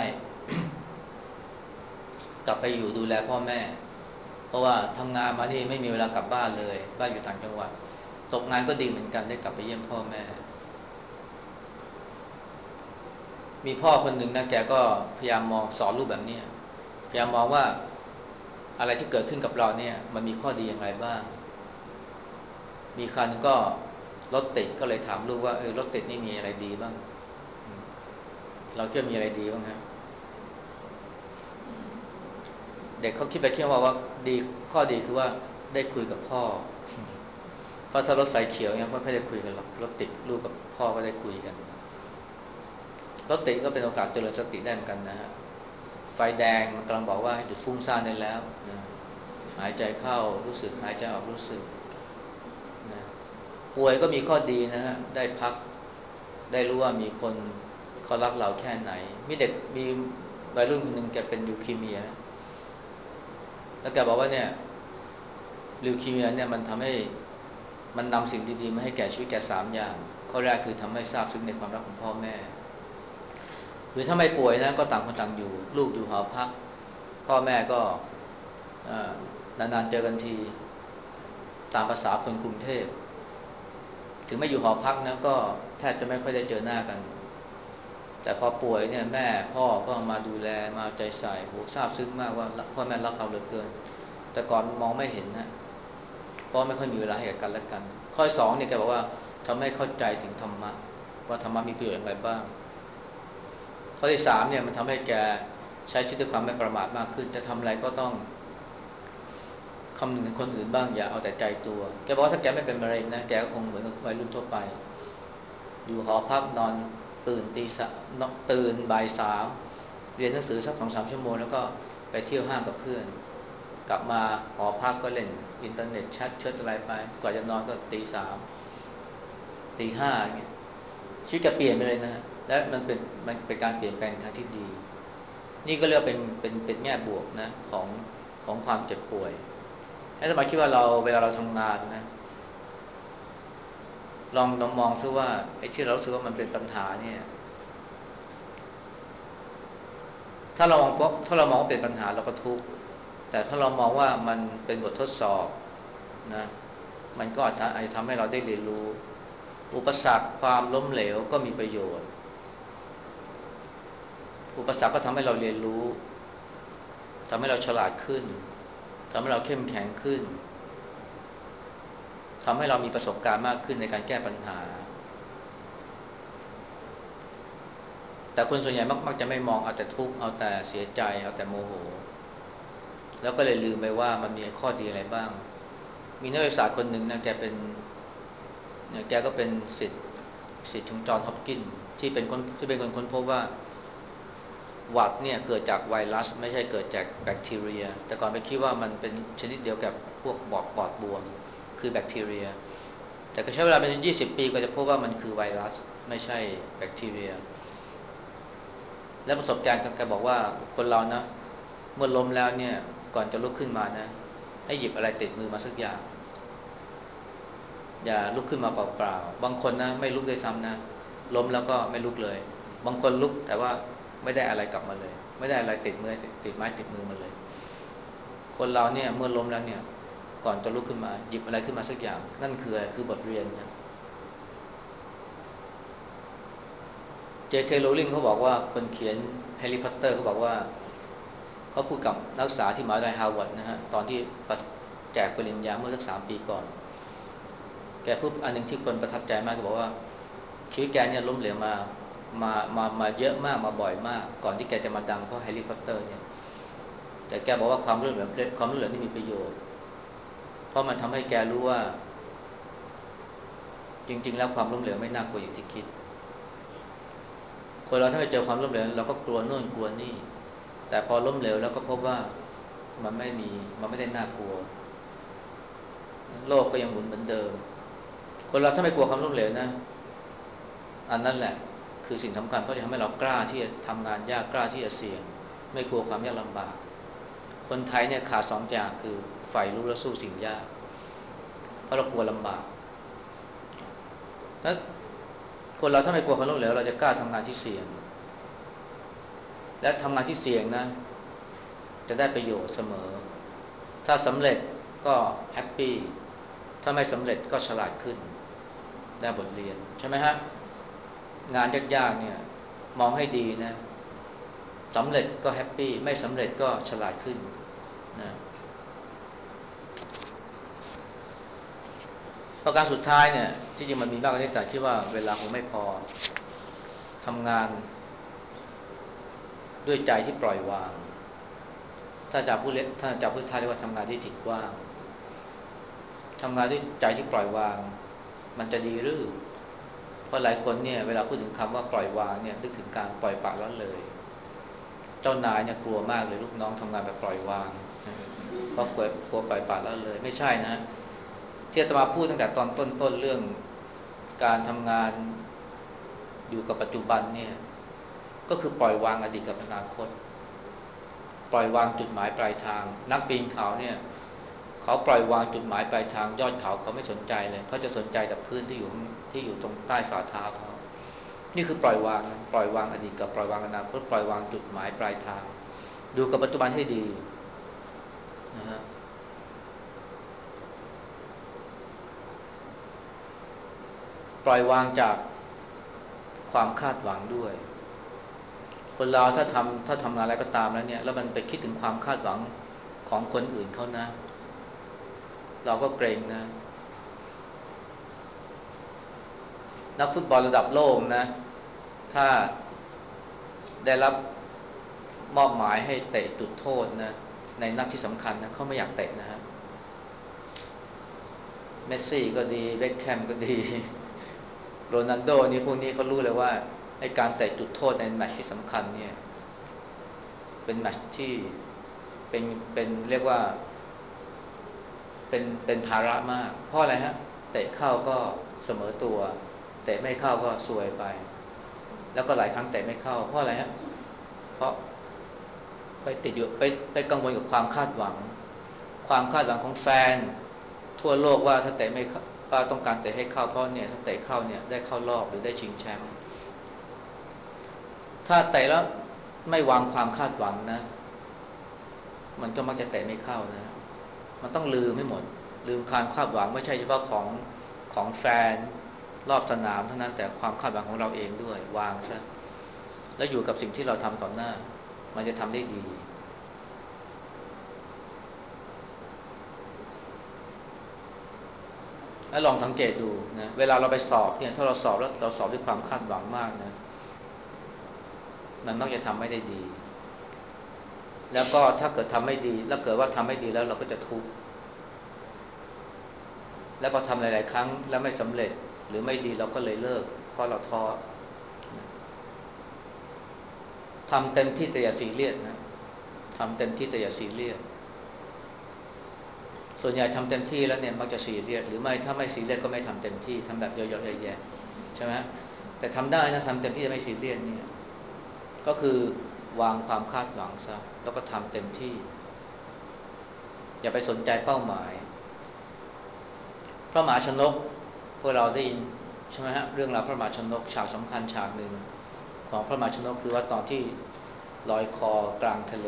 กลับไปอยู่ดูแลพ่อแม่เพราะว่าทำงานมานี่ไม่มีเวลากลับบ้านเลยบ้านอยู่ต่างจังหวัดตกงานก็ดีเหมือนกันได้กลับไปเยี่ยมพ่อแม่มีพ่อคนหนึ่งนะแกก็พยายามมองสอนลูกแบบนี้พยายามมองว่าอะไรที่เกิดขึ้นกับเราเนี่ยมันมีข้อดีอย่างไรบ้างมีครั้งนึงก็รถติดก็เลยถามลูกว่าเออรถติดนี่มีอะไรดีบ้างเราเชื่อมีอะไรดีบ้างฮะเด็กเขาคิดไปคิดมาว่าดีข้อดีคือว่าได้คุยกับพ่อเพราะถ้ารถไฟเขียวเนี่ยไม่ค่อยได้คุยกันหรอกรถติดลูกกับพ่อก็ได้คุยกันรถติดก็เป็นโอกาสเจริญสติได้เหมือนกันนะฮะไฟแดงมันกำลังบอกว่าให้หยุดฟุ้งซ่านได้แล้วนะหายใจเข้ารู้สึกหายใจออกรู้สึกนะป่วยก็มีข้อดีนะฮะได้พักได้รู้ว่ามีคนเขารักเราแค่ไหนมีเด็กมีวัยรุ่นคนหนึ่งแกเป็นลิวคีเมียแล้วแกบอกว่าเนี่ยลิวคีเมียเนี่ยมันทำให้มันนำสิ่งดีๆมาให้แก่ชีวิตแกสามอย่างข้อแรกคือทำให้ทราบซึ้งในความรักของพ่อแม่คือถ้าไม่ป่วยนะก็ต่างคนต่างอยู่ลูกอยู่หอพักพ่อแม่ก็นานๆเจอกันทีตามภาษาคนกรุงเทพถึงไม่อยู่หอพักนะก็แทบจะไม่ค่อยได้เจอหน้ากันแต่พอป่วยเนี่ยแม่พ่อก็มาดูแลมาใจใส่โหซาบซึ้งมากว่าพ่อแม่รักเราเหลือเกินแต่ก่อนมองไม่เห็นนะเพราะไม่ค่อยมีเวลาให้กันและกันข้อสองเนี่ยแกบอกว่าทำให้เข้าใจถึงธรรมะว่าธรรมะมีประโยชน์อย่างไรบ้างข้อที่สามเนี่ยมันทำให้แกใช้ชีวิตด้วยความไม่ประมาทมากขึ้นจะทำอะไรก็ต้องคำนึงถึงคนอื่นบ้างอย่าเอาแต่ใจตัวแกบอกว่าถ้าแกไม่เป็นมะเร็งนะแกก็คงเหมือนกับวัยรุ่นทั่วไปอยู่หอพักนอนตื่นตีสนตื่นบ่ายสามเรียนหนังสือสักสองสามชั่วโมงแล้วก็ไปเที่ยวห้างกับเพื่อนกลับมาหอพักก็เล่นอินเทอร์เน็ตแชทเชิดอะไรไปกว่าจะนอนก็ตีสามตีห้าอย่างเงี้ยชีวิตแกเปลี่ยนไปเลยนะและมันเป็นมันเป็นการเปลี่ยนแปลงทางที่ดีนี่ก็เรียกเป็นเป็นเป็นแง่บวกนะของของความเจ็บป่วยให้สมาคิดว่าเราเวลาเราทำงานนะลองลองมองซิว่าไอ้ที่เราสึกว่ามันเป็นปัญหาเนี่ยถ้าเรามองถ้าเรามองว่าเป็นปัญหาเราก็ทุกข์แต่ถ้าเรามองว่ามันเป็นบททดสอบนะมันก็อาจจะทำให้เราได้เรียนรู้อุปสรรคความล้มเหลวก็มีประโยชน์อุปสรรคก็ทำให้เราเรียนรู้ทำให้เราฉลาดขึ้นทำให้เราเข้มแข็งขึ้นทำให้เรามีประสบการณ์มากขึ้นในการแก้ปัญหาแต่คนส่วนใหญ่มักจะไม่มองเอาแต่ทุกข์เอาแต่เสียใจเอาแต่โมโหแล้วก็เลยลืมไปว่ามันมีข้อดีอะไรบ้างมีนักศึกษาคนหนึ่งนะแกเป็นเนี่ยแกก็เป็นศิษย์ศิษย์ของจอห์นฮอปกินส์ที่เป็นคนที่เป็นคนค้นพบว่าหวัดเนี่ยเกิดจากไวรัสไม่ใช่เกิดจากแบคทีเรียแต่ก่อนไปคิดว่ามันเป็นชนิดเดียวกับพวกบอดปอดบวมคือแบคทีเรียแต่ก็ใช้เวลาเป็นยี่สิบปีก็จะพบว่ามันคือไวรัสไม่ใช่แบคทีเรียและประสบการณ์แกบอกว่าคนเรานะเมื่อล้มแล้วเนี่ยก่อนจะลุกขึ้นมานะให้หยิบอะไรติดมือมาสักอย่างอย่าลุกขึ้นมาเปล่าๆบางคนนะไม่ลุกด้วยซ้ำนะล้มแล้วก็ไม่ลุกเลยบางคนลุกแต่ว่าไม่ได้อะไรกลับมาเลยไม่ได้อะไรติดมือติดไม้ติดมือมาเลยคนเราเนี่ยเมื่อล้มแล้วเนี่ยก่อนจะลุกขึ้นมาหยิบอะไรขึ้นมาสักอย่างนั่นคืออะไรคือบทเรียนนะ เจ เค Rowling เขาบอกว่าคนเขียนแฮร์รี่พอตเตอร์เขาบอกว่าเขาพูดกับนักศึกษาที่มหาวิทยาลัยฮาร์วาร์ดนะฮะตอนที่แจกปริญญาเมื่อสักสามปีก่อนแกพูดอันหนึ่งที่คนประทับใจมากเขาบอกว่าชีวิตแกเนี่ยล้มเหลวมามามามาเยอะมากมาบ่อยมากก่อนที่แกจะมาดังเพราะแฮร์รี่พอตเตอร์เนี่ยแต่แกบอกว่าความล้มเหลวความล้มเหลวนี่มีประโยชน์เพราะมันทำให้แกรู้ว่าจริงๆแล้วความล้มเหลวไม่น่ากลัวอย่างที่คิดคนเราถ้าไปเจอความล้มเหลวเราก็กลัวโน่นกลัวนี่แต่พอล้มเหลวแล้วก็พบว่ามันไม่มีมันไม่ได้น่ากลัวโลกก็ยังหมุนเหมือนเดิมคนเราถ้าไม่กลัวความล้มเหลวนะอันนั้นแหละคือสิ่งสำคัญเพราะจะทำให้เรากล้าที่จะทำงานยากกล้าที่จะเสี่ยงไม่กลัวความยากลำบากคนไทยเนี่ยขาดสองอย่างคือใฝ่รู้และสู้สิ่งยากเพราะเรากลัวลำบากถ้าคนเราถ้าไม่กลัวความล้มเหลวเราจะกล้าทำงานที่เสี่ยงและทำงานที่เสี่ยงนะจะได้ประโยชน์เสมอถ้าสำเร็จก็แฮปปี้ถ้าไม่สำเร็จก็ฉลาดขึ้นได้บทเรียนใช่ไหมฮะงานยากๆเนี่ยมองให้ดีนะสำเร็จก็แฮปปี้ไม่สำเร็จก็ฉลาดขึ้นนะประการสุดท้ายเนี่ยที่จริงมันมีมากกว่านี้แต่คิดว่าเวลาคงไม่พอทำงานด้วยใจที่ปล่อยวางถ้าจะพูดเล็กถ้าจะพูดท้ายเรียกว่าทำงานที่จิตว่างทำงานด้วยใจที่ปล่อยวางมันจะดีหรือเพราะหลายคนเนี่ยเวลาพูดถึงคำว่าปล่อยวางเนี่ยนึกถึงการปล่อยปละละเลยเจ้านายเนี่ยกลัวมากเลยลูกน้องทำงานแบบปล่อยวางเพราะกลัวกลัวปล่อยปละละเลยไม่ใช่นะที่อาตมาพูดตั้งแต่ตอนต้นๆเรื่องการทำงานอยู่กับปัจจุบันเนี่ยก็คือปล่อยวางอดีตกับอนาคตปล่อยวางจุดหมายปลายทางนักปีนเขาเนี่ยเขาปล่อยวางจุดหมายปลายทางยอดเขาเขาไม่สนใจเลยเขาจะสนใจแต่พื้นที่อยู่ที่อยู่ตรงใต้ฝ่าเท้าเขานี่คือปล่อยวางปล่อยวางอดีตกับปล่อยวางอนาคตปล่อยวางจุดหมายปลายทางดูกับปัจจุบันให้ดีนะฮะปล่อยวางจากความคาดหวังด้วยคนเราถ้าทำถ้าทำงานอะไรก็ตามแล้วเนี่ยแล้วมันไปคิดถึงความคาดหวังของคนอื่นเขานะเราก็เกรงนะนักฟุตบอลระดับโลกนะถ้าได้รับมอบหมายให้เตะจุดโทษนะในนัดที่สำคัญนะเขาไม่อยากเตะนะฮะเมสซี่ก็ดีเบ็คแฮมก็ดีโรนัลโดนี่พวกนี้เขารู้เลยว่าไอ้การเตะจุดโทษในแมตช์ที่สำคัญเนี่ยเป็นแมตช์ที่เป็นเป็นเรียกว่าเป็นเป็นภาระมากเพราะอะไรฮะเตะเข้าก็เสมอตัวเตะไม่เข้าก็ซวยไปแล้วก็หลายครั้งเตะไม่เข้าเพราะอะไรฮะเพราะไปติดอยู่ไปไปกังวลกับความคาดหวังความคาดหวังของแฟนทั่วโลกว่าถ้าเตะไม่ว่าต้องการเตะให้เข้าเพราะเนี่ยถ้าเตะเข้าเนี่ยได้เข้ารอบหรือได้ชิงแชมป์ถ้าเตะแล้วไม่วางความคาดหวังนะมันก็มักจะเตะไม่เข้านะมันต้องลืมให้หมดลืมความคาดหวังไม่ใช่เฉพาะของของแฟนรอบสนามเท่านั้นแต่ความคาดหวังของเราเองด้วยวางซะแล้วอยู่กับสิ่งที่เราทำต่อหน้ามันจะทำได้ดีแล้วลองสังเกตดูนะเวลาเราไปสอบเนี่ยถ้าเราสอบแล้วเราสอบด้วยความคาดหวังมากนะมันมักจะทำไม่ได้ดีแล้วก็ถ้าเกิดทำไม่ดีแล้วเกิดว่าทำไม่ดีแล้วเราก็จะทุกข์แล้วพอทำหลายๆครั้งแล้วไม่สำเร็จหรือไม่ดีเราก็เลยเลิกเพราะเราท้อทำเต็มที่แต่อย่าซีเรียสนะทำเต็มที่แต่อย่าซีเรียสส่วนใหญ่ทำเต็มที่แล้วเนี่ยมักจะซีเรียสหรือไม่ถ้าไม่ซีเรียสก็ไม่ทำเต็มที่ทำแบบเยอะๆแย่ๆใช่ไหมแต่ทำได้นะทำเต็มที่ไม่ซีเรียสเนี่ยก็คือวางความคาดหวังซะแล้วก็ทำเต็มที่อย่าไปสนใจเป้าหมายพระมหาชนกพวกเราได้ยินใช่ไหมฮะเรื่องราวพระมหาชนกฉากสำคัญฉากหนึ่งของพระมหาชนกคือว่าตอนที่ลอยคอกลางทะเล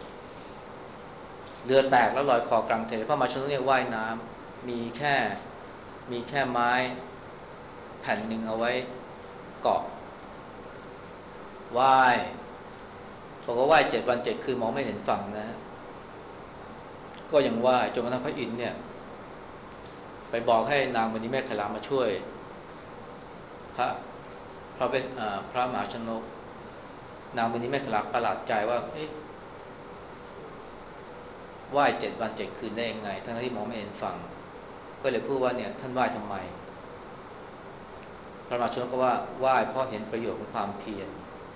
เรือแตกแล้วลอยคอกลางทะเลพระมหาชนกเนี่ยว่ายน้ำมีแค่มีแค่ไม้แผ่นหนึ่งเอาไว้เกาะว่ายบอกว่าว่ายเจ็ดวันเจ็ดคืนมองไม่เห็นฝั่งนะก็ยังว่ายจนกระทั่งพระอินทร์เนี่ยไปบอกให้นางมณีเมฆขลามาช่วยพระพระเวสพระมหาชนกนางมณีเมฆขลาประหลาดใจว่าเอ๊ะว่ายเจ็ดวันเจ็ดคืนได้ยังไงทั้งที่มองไม่เห็นฝั่งก็เลยพูดว่าเนี่ยท่านว่ายทำไมพระมหาชนกก็ว่าว่ายเพราะเห็นประโยชน์ของความเพียร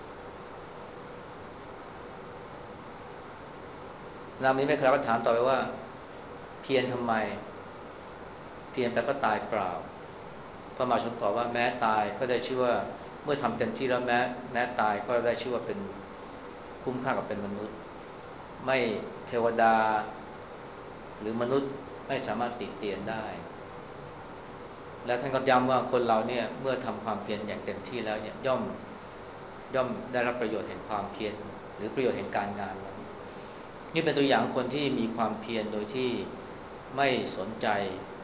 นางมณีเมฆขลาก็ถามต่อไปว่าเพียรทำไมเพียรแต่ก็ตายเปล่าพระมหาชนกตอบว่าแม้ตายก็ได้ชื่อว่าเมื่อทำเต็มที่แล้วแม้แม้ตายก็ได้ชื่อว่าเป็นคุ้มค่ากับเป็นมนุษย์ไม่เทวดาหรือมนุษย์ไม่สามารถติเตียนได้และท่านก็ย้ำว่าคนเราเนี่ยเมื่อทำความเพียรอย่างเต็มที่แล้วเนี่ยย่อมย่อมได้รับประโยชน์แห่งความเพียรหรือประโยชน์แห่งการงานนั้นนี่เป็นตัวอย่างคนที่มีความเพียรโดยที่ไม่สนใจ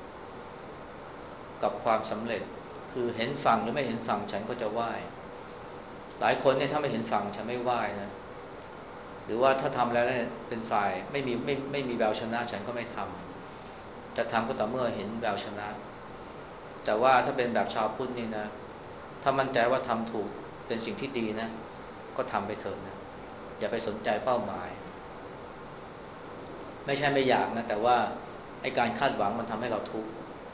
กับความสำเร็จคือเห็นฝั่งหรือไม่เห็นฝั่งฉันก็จะไหว้หลายคนเนี่ยถ้าไม่เห็นฝั่งฉันไม่ไหว้นะหรือว่าถ้าทำแล้วเนี่ยเป็นฝ่ายไม่มีไม่ไม่มีแววชนะฉันก็ไม่ทำจะทำก็ต่อเมื่อเห็นแววชนะแต่ว่าถ้าเป็นแบบชาวพุทธนี่นะถ้ามั่นใจว่าทำถูกเป็นสิ่งที่ดีนะก็ทำไปเถอะนะอย่าไปสนใจเป้าหมายไม่ใช่ไม่อยากนะแต่ว่าไอ้การคาดหวังมันทำให้เราทุกข์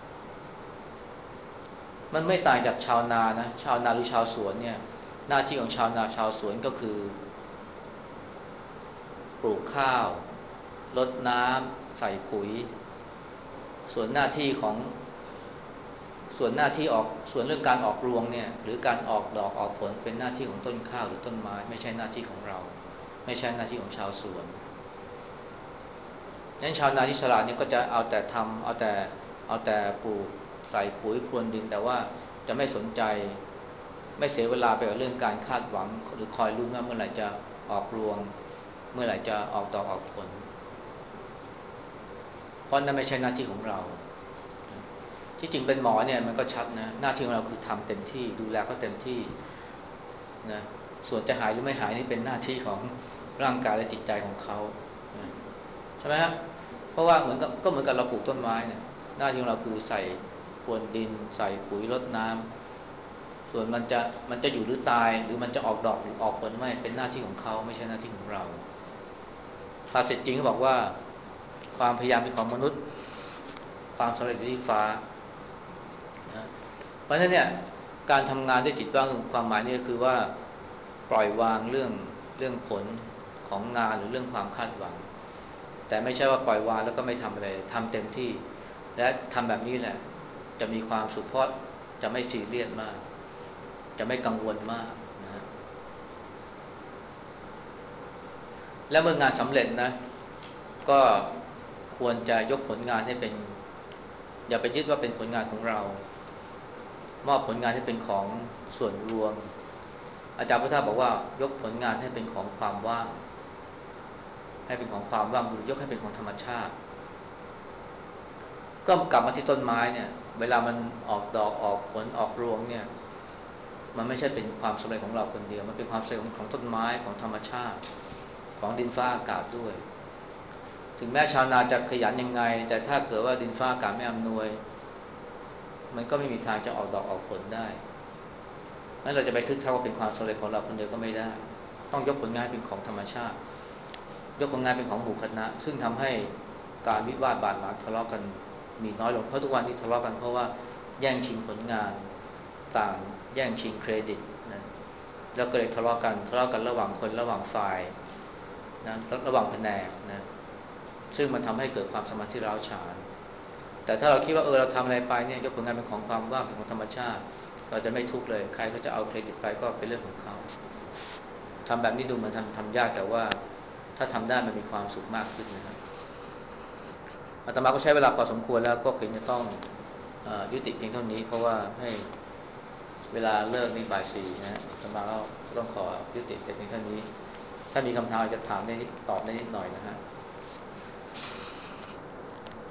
มันไม่ต่างจากชาวนานะชาวนาหรือชาวสวนเนี่ยหน้าที่ของชาวนาชาวสวนก็คือปลูกข้าวรดน้ำใส่ปุ๋ยส่วนหน้าที่ของส่วนหน้าที่ออกส่วนเรื่องการออกรวงเนี่ยหรือการออกดอกออกผลเป็นหน้าที่ของต้นข้าวหรือต้นไม้ไม่ใช่หน้าที่ของเราไม่ใช่หน้าที่ของชาวสวนงั้นชาวนาที่ฉลาดเนี่ยก็จะเอาแต่ทำเอาแต่เอาแต่ปลูกใส่ปุ๋ยพรวนดินแต่ว่าจะไม่สนใจไม่เสียเวลาไปกับเรื่องการคาดหวังหรือคอยลุ้นว่าเมื่อไหร่จะออกรวงเมื่อไหร่จะออกดอกออกผลเพราะนั่นไม่ใช่หน้าที่ของเราที่จริงเป็นหมอเนี่ยมันก็ชัดนะหน้าที่ของเราคือทำเต็มที่ดูแลเขาเต็มที่นะส่วนจะหายหรือไม่หายนี่เป็นหน้าที่ของร่างกายและจิตใจของเขานะใช่ไหมฮะเพราะว่าเหมือนกับก็เหมือนกับเราปลูกต้นไม้เนี่ยหน้าที่ของเราคือใส่พรวนดินใส่ปุ๋ยรดน้ำส่วนมันจะมันจะอยู่หรือตายหรือมันจะออกดอกหรือออกผลไม่เป็นหน้าที่ของเขาไม่ใช่หน้าที่ของเราภาษิตจริงเขาบอกว่าความพยายามเป็นของมนุษย์ความสำเร็จอยู่ที่ฟ้านะเพราะฉะนั้นเนี่ยการทำงานด้วยจิตว่างความหมายนี่ก็คือว่าปล่อยวางเรื่องเรื่องผลของงานหรือเรื่องความคาดหวังแต่ไม่ใช่ว่าปล่อยวางแล้วก็ไม่ทำอะไรทำเต็มที่และทำแบบนี้แหละจะมีความสุขเพราะจะไม่ซีเรียสมากจะไม่กังวลมากนะและเมื่องานสำเร็จนะก็ควรจะยกผลงานให้เป็นอย่าไปยึดว่าเป็นผลงานของเรามอบผลงานให้เป็นของส่วนรวมอาจารย์พุทธาบอกว่ายกผลงานให้เป็นของความว่างให้เป็นของความว่างหรือยกให้เป็นของธรรมชาติก็กลับมาที่ต้นไม้เนี่ยเวลามันออกดอกออกผลออกรวงเนี่ยมันไม่ใช่เป็นความสำเร็จของเราคนเดียวมันเป็นความสำเร็จของต้นไม้ของธรรมชาติของดินฟ้าอากาศด้วยถึงแม้ชาวนาจะขยันยังไงแต่ถ้าเกิดว่าดินฟ้าอากาศไม่อำนวยมันก็ไม่มีทางจะออกดอกออกผลได้งั้นเราจะไปทึกทักว่าเป็นความสำเร็จของเราคนเดียวก็ไม่ได้ต้องยกผลงานเป็นของธรรมชาติยกผลงานเป็นของหมู่คณะซึ่งทำให้การวิวาทบาดหมางทะเลาะกันมีน้อยลงเพราะทุกวันนี้ทะเลาะกันเพราะว่าแย่งชิงผลงานต่างแย่งชิงเครดิตนะแล้วก็เลยทะเลาะกันทะเลาะกันระหว่างคนระหว่างฝ่ายนะระหว่างแผนกนะซึ่งมันทำให้เกิดความสามัคคีร้าวฉานแต่ถ้าเราคิดว่าเออเราทำอะไรไปเนี่ยยกผลงานเป็นของความว่างเป็นของธรรมชาติเราจะไม่ทุกข์เลยใครก็จะเอาเครดิตไปก็เป็นเรื่องของเขาทำแบบนี้ดูเหมือนทำทำยากแต่ว่าถ้าทำได้มันมีความสุขมากขึ้นนะครับอาตมาก็ใช้เวลาพอสมควรแล้วก็คงจะต้องเอ่อยุติเพียงเท่านี้เพราะว่าให้เวลาเลิกนี่บ่ายสี่นะฮะอาตมาก็ต้องขอยุติแต่เพียงเท่านี้ถ้ามีคำถามจะถามได้นิดตอบได้นิดหน่อยนะฮะ